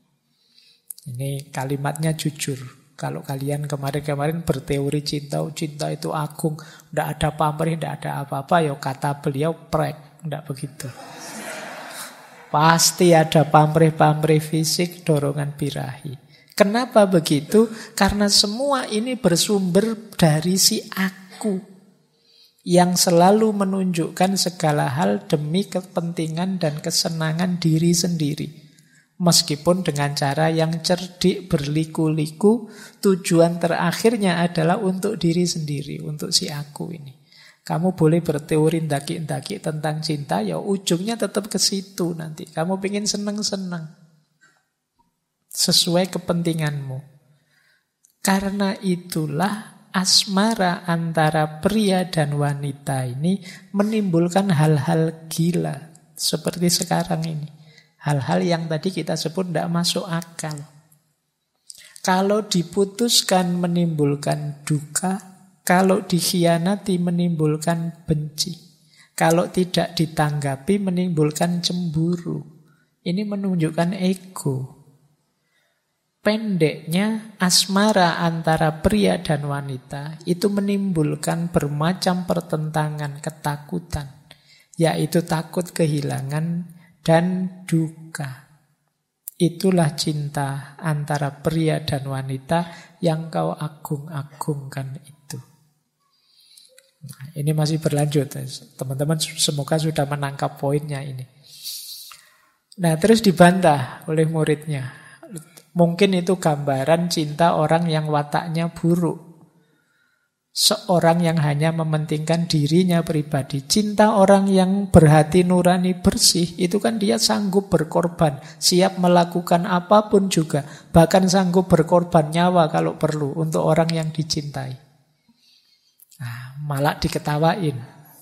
Ini kalimatnya jujur. Kalau kalian kemarin-kemarin berteori cinta itu agung, tidak ada pamrih, tidak ada apa-apa, ya kata beliau prek, tidak begitu. Pasti ada pamrih-pamrih fisik, dorongan birahi. Kenapa begitu? Karena semua ini bersumber dari si aku yang selalu menunjukkan segala hal demi kepentingan dan kesenangan diri sendiri. Meskipun dengan cara yang cerdik, berliku-liku, tujuan terakhirnya adalah untuk diri sendiri, untuk si aku ini. Kamu boleh berteori ndaki-ndaki tentang cinta, ya ujungnya tetap ke situ nanti. Kamu pengen seneng-seneng sesuai kepentinganmu. Karena itulah asmara antara pria dan wanita ini menimbulkan hal-hal gila seperti sekarang ini. Hal-hal yang tadi kita sebut tidak masuk akal. Kalau diputuskan menimbulkan duka, kalau dikhianati menimbulkan benci, kalau tidak ditanggapi menimbulkan cemburu. Ini menunjukkan ego. Pendeknya asmara antara pria dan wanita itu menimbulkan bermacam pertentangan, ketakutan, yaitu takut kehilangan dan duka. Itulah cinta antara pria dan wanita yang kau agung-agungkan itu. Nah, ini masih berlanjut. Teman-teman semoga sudah menangkap poinnya ini. Nah, terus dibantah oleh muridnya. Mungkin itu gambaran cinta orang yang wataknya buruk. Seorang yang hanya mementingkan dirinya pribadi. Cinta orang yang berhati nurani bersih, itu kan dia sanggup berkorban, siap melakukan apapun juga, bahkan sanggup berkorban nyawa kalau perlu untuk orang yang dicintai. Nah, malah diketawain.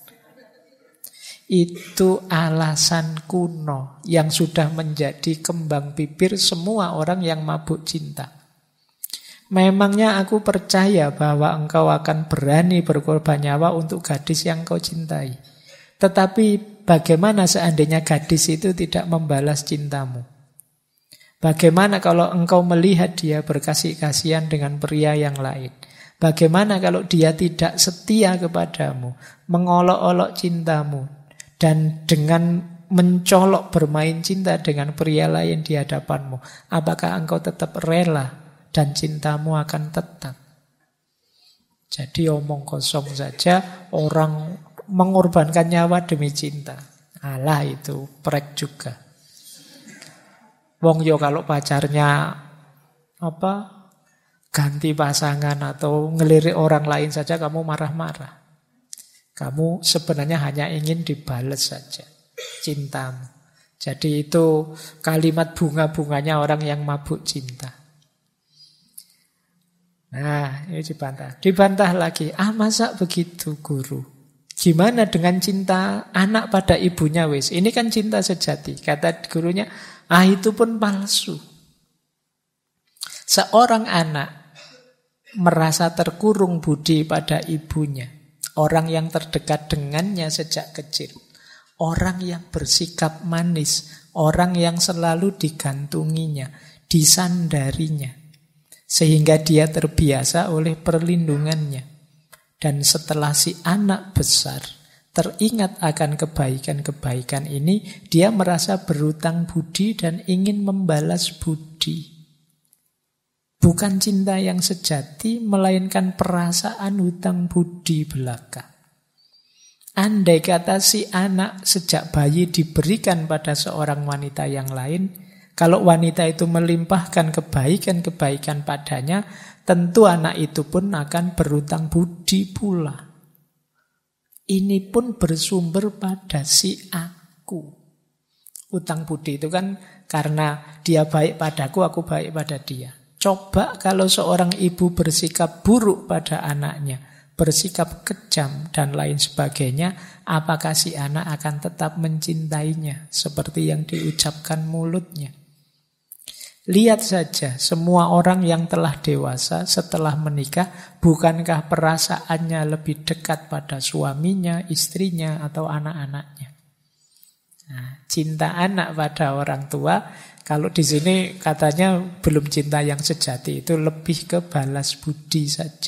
Itu alasan kuno yang sudah menjadi kembang bibir semua orang yang mabuk cinta. Memangnya aku percaya bahwa engkau akan berani berkorban nyawa untuk gadis yang kau cintai. Tetapi bagaimana seandainya gadis itu tidak membalas cintamu? Bagaimana kalau engkau melihat dia berkasih-kasihan dengan pria yang lain? Bagaimana kalau dia tidak setia kepadamu, mengolok-olok cintamu, dan dengan mencolok bermain cinta dengan pria lain di hadapanmu? Apakah engkau tetap rela? Dan cintamu akan tetap. Jadi omong kosong saja, orang mengorbankan nyawa demi cinta. Alah itu, prek juga. Wong yo kalau pacarnya ganti pasangan atau ngelirik orang lain saja kamu marah-marah. Kamu sebenarnya hanya ingin dibales saja cintamu. Jadi itu kalimat bunga-bunganya orang yang mabuk cinta. Nah, ini dibantah. Dibantah lagi. Masa begitu guru? Gimana dengan cinta anak pada ibunya wis? Ini kan cinta sejati. Kata gurunya, itu pun palsu. Seorang anak merasa terkurung budi pada ibunya. Orang yang terdekat dengannya sejak kecil. Orang yang bersikap manis. Orang yang selalu digantunginya, disandarinya. Sehingga dia terbiasa oleh perlindungannya. Dan setelah si anak besar teringat akan kebaikan-kebaikan ini, dia merasa berhutang budi dan ingin membalas budi. Bukan cinta yang sejati, melainkan perasaan hutang budi belaka. Andai kata si anak sejak bayi diberikan pada seorang wanita yang lain, kalau wanita itu melimpahkan kebaikan-kebaikan padanya, tentu anak itu pun akan berhutang budi pula. Ini pun bersumber pada si aku. Hutang budi itu kan karena dia baik padaku, aku baik pada dia. Coba kalau seorang ibu bersikap buruk pada anaknya, bersikap kejam dan lain sebagainya, apakah si anak akan tetap mencintainya seperti yang diucapkan mulutnya? Lihat saja semua orang yang telah dewasa setelah menikah, bukankah perasaannya lebih dekat pada suaminya, istrinya, atau anak-anaknya? Nah, cinta anak pada orang tua, kalau di sini katanya belum cinta yang sejati, itu lebih ke balas budi saja.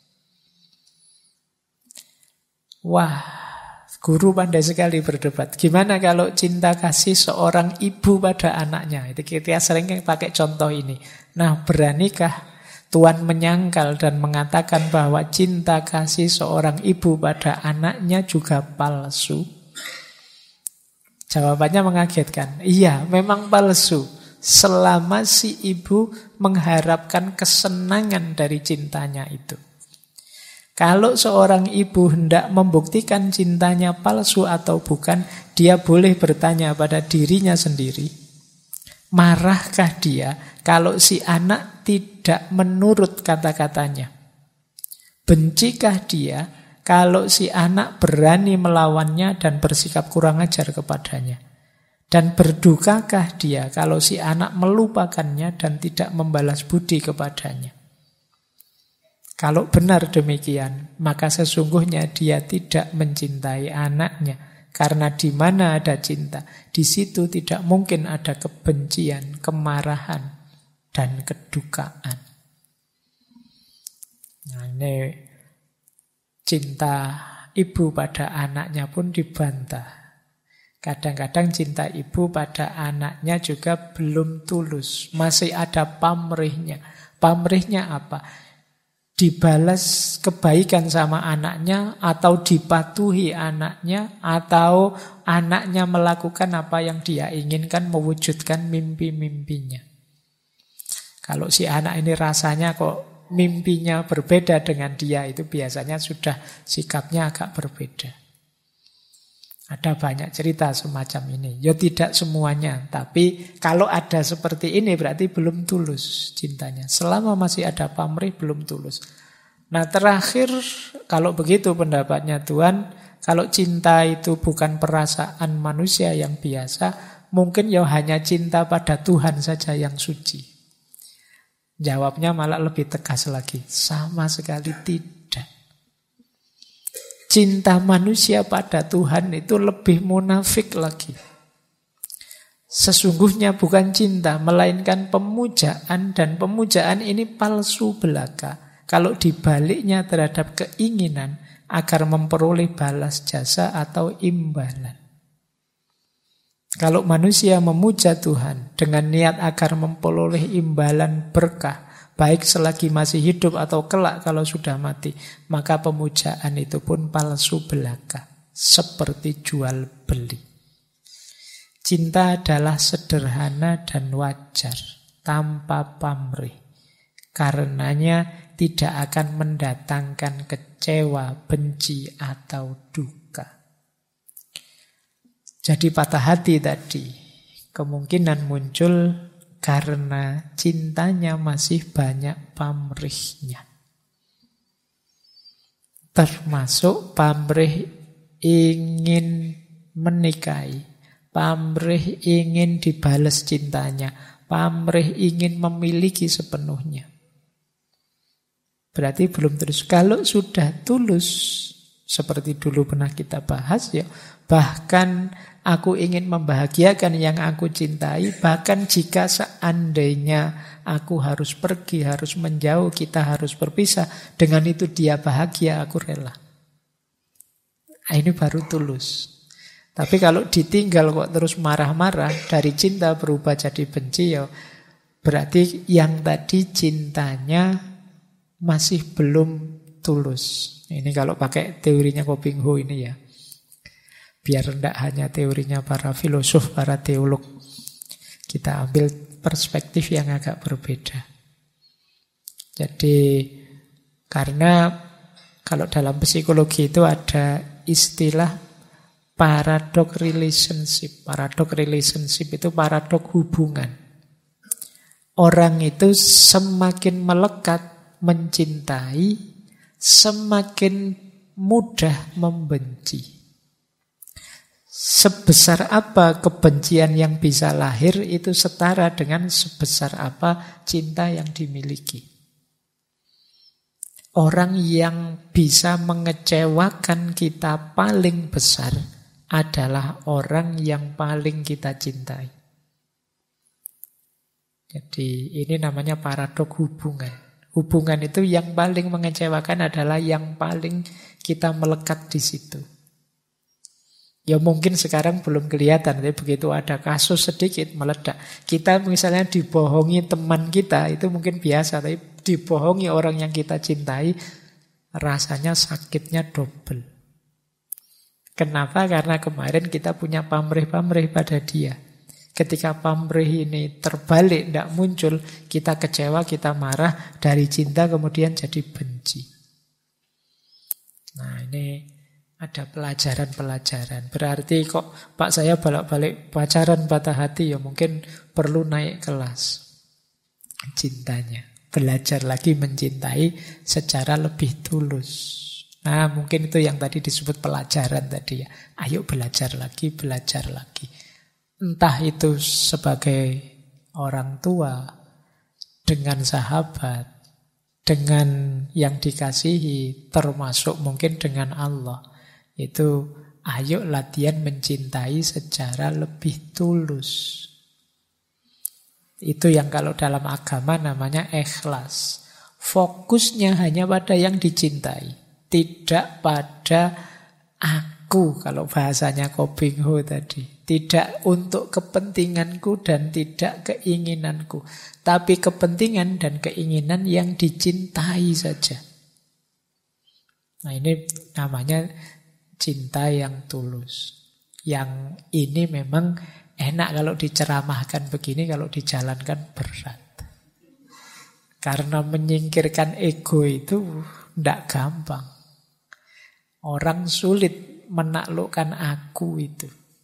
Wah, guru pandai sekali berdebat. Gimana kalau cinta kasih seorang ibu pada anaknya? Itu kita sering pakai contoh ini. Nah, beranikah Tuhan menyangkal dan mengatakan bahwa cinta kasih seorang ibu pada anaknya juga palsu? Jawabannya mengagetkan. Iya, memang palsu. Selama si ibu mengharapkan kesenangan dari cintanya itu. Kalau seorang ibu hendak membuktikan cintanya palsu atau bukan, dia boleh bertanya pada dirinya sendiri. Marahkah dia kalau si anak tidak menurut kata-katanya? Bencikah dia kalau si anak berani melawannya dan bersikap kurang ajar kepadanya? Dan berdukakah dia kalau si anak melupakannya dan tidak membalas budi kepadanya? Kalau benar demikian, maka sesungguhnya dia tidak mencintai anaknya. Karena di mana ada cinta, di situ tidak mungkin ada kebencian, kemarahan, dan kedukaan. Nah, ini cinta ibu pada anaknya pun dibantah. Kadang-kadang cinta ibu pada anaknya juga belum tulus. Masih ada pamrihnya. Pamrihnya apa? Dibalas kebaikan sama anaknya, atau dipatuhi anaknya, atau anaknya melakukan apa yang dia inginkan, mewujudkan mimpi-mimpinya. Kalau si anak ini rasanya kok mimpinya berbeda dengan dia, itu biasanya sudah sikapnya agak berbeda. Ada banyak cerita semacam ini. Ya tidak semuanya, tapi kalau ada seperti ini berarti belum tulus cintanya. Selama masih ada pamrih belum tulus. Nah, terakhir kalau begitu pendapatnya Tuhan, kalau cinta itu bukan perasaan manusia yang biasa, mungkin ya hanya cinta pada Tuhan saja yang suci. Jawabnya malah lebih tegas lagi. Sama sekali tidak. Cinta manusia pada Tuhan itu lebih munafik lagi. Sesungguhnya bukan cinta, melainkan pemujaan, dan pemujaan ini palsu belaka. Kalau dibaliknya terhadap keinginan agar memperoleh balas jasa atau imbalan. Kalau manusia memuja Tuhan dengan niat agar memperoleh imbalan berkah, baik selagi masih hidup atau kelak kalau sudah mati, maka pemujaan itu pun palsu belaka, seperti jual beli. Cinta adalah sederhana dan wajar, tanpa pamrih. Karenanya tidak akan mendatangkan kecewa, benci, atau duka. Jadi patah hati tadi kemungkinan muncul karena cintanya masih banyak pamrihnya. Termasuk pamrih ingin menikahi, pamrih ingin dibalas cintanya, pamrih ingin memiliki sepenuhnya. Berarti belum tulus. Kalau sudah tulus, seperti dulu pernah kita bahas ya, bahkan aku ingin membahagiakan yang aku cintai, bahkan jika seandainya aku harus pergi, harus menjauh, kita harus berpisah, dengan itu dia bahagia, aku rela. Nah, ini baru tulus. Tapi kalau ditinggal kok terus marah-marah, dari cinta berubah jadi benci, ya berarti yang tadi cintanya masih belum tulus. Ini kalau pakai teorinya Koping Ho ini ya. Biar tidak hanya teorinya para filosof, para teolog. Kita ambil perspektif yang agak berbeda. Jadi, karena kalau dalam psikologi itu ada istilah paradox relationship. Paradox relationship itu paradox hubungan. Orang itu semakin melekat mencintai, semakin mudah membenci. Sebesar apa kebencian yang bisa lahir itu setara dengan sebesar apa cinta yang dimiliki. Orang yang bisa mengecewakan kita paling besar adalah orang yang paling kita cintai. Jadi ini namanya paradok hubungan. Hubungan itu yang paling mengecewakan adalah yang paling kita melekat di situ. Ya mungkin sekarang belum kelihatan, tapi begitu ada kasus sedikit meledak. Kita misalnya dibohongi teman kita, itu mungkin biasa, tapi dibohongi orang yang kita cintai, rasanya sakitnya double. Kenapa? Karena kemarin kita punya pamrih-pamrih pada dia. Ketika pamrih ini terbalik, tidak muncul, kita kecewa, kita marah, dari cinta kemudian jadi benci. Nah ini ada pelajaran-pelajaran. Berarti kok Pak saya balik-balik pacaran patah hati, ya mungkin perlu naik kelas cintanya. Belajar lagi mencintai secara lebih tulus. Nah mungkin itu yang tadi disebut pelajaran tadi ya. Ayo belajar lagi, belajar lagi. Entah itu sebagai orang tua, dengan sahabat, dengan yang dikasihi, termasuk mungkin dengan Allah. Itu ayo latihan mencintai secara lebih tulus. Itu yang kalau dalam agama namanya ikhlas. Fokusnya hanya pada yang dicintai, tidak pada aku, kalau bahasanya Kobingho tadi. Tidak untuk kepentinganku dan tidak keinginanku, tapi kepentingan dan keinginan yang dicintai saja. Nah ini namanya cinta yang tulus. Yang ini memang enak kalau diceramahkan begini, kalau dijalankan berat. Karena menyingkirkan ego itu tidak gampang. Orang sulit menaklukkan aku itu.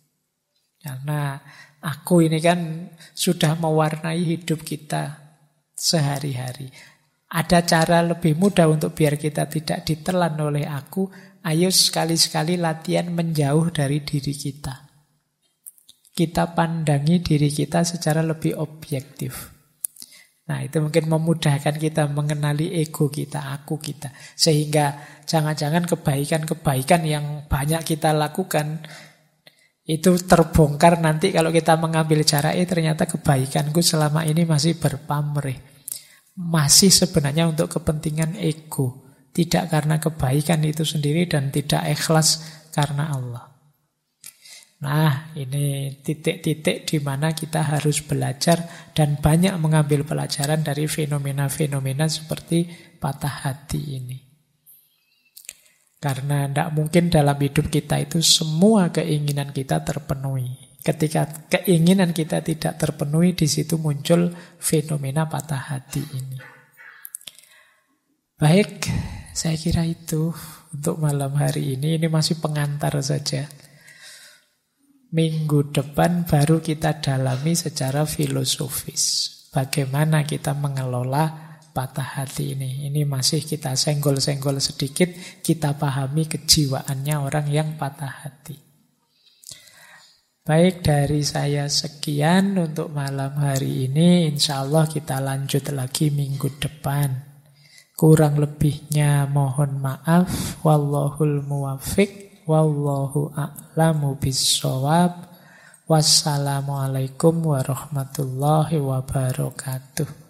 Karena aku ini kan sudah mewarnai hidup kita sehari-hari. Ada cara lebih mudah untuk biar kita tidak ditelan oleh aku. Ayo sekali-sekali latihan menjauh dari diri kita. Kita pandangi diri kita secara lebih objektif. Nah itu mungkin memudahkan kita mengenali ego kita, aku kita. Sehingga jangan-jangan kebaikan-kebaikan yang banyak kita lakukan itu terbongkar nanti kalau kita mengambil cara ternyata kebaikanku selama ini masih berpamrih. Masih sebenarnya untuk kepentingan ego. Tidak karena kebaikan itu sendiri dan tidak ikhlas karena Allah. Nah ini titik-titik di mana kita harus belajar dan banyak mengambil pelajaran dari fenomena-fenomena seperti patah hati ini. Karena tidak mungkin dalam hidup kita itu semua keinginan kita terpenuhi. Ketika keinginan kita tidak terpenuhi, di situ muncul fenomena patah hati ini. Baik, saya kira itu untuk malam hari ini. Ini masih pengantar saja. Minggu depan baru kita dalami secara filosofis. Bagaimana kita mengelola patah hati ini. Ini masih kita senggol-senggol sedikit, kita pahami kejiwaannya orang yang patah hati. Baik, dari saya sekian untuk malam hari ini. Insya Allah kita lanjut lagi minggu depan. Kurang lebihnya mohon maaf. Wallahul muwaffiq. Wallahu a'lamu bissawab. Wassalamualaikum warahmatullahi wabarakatuh.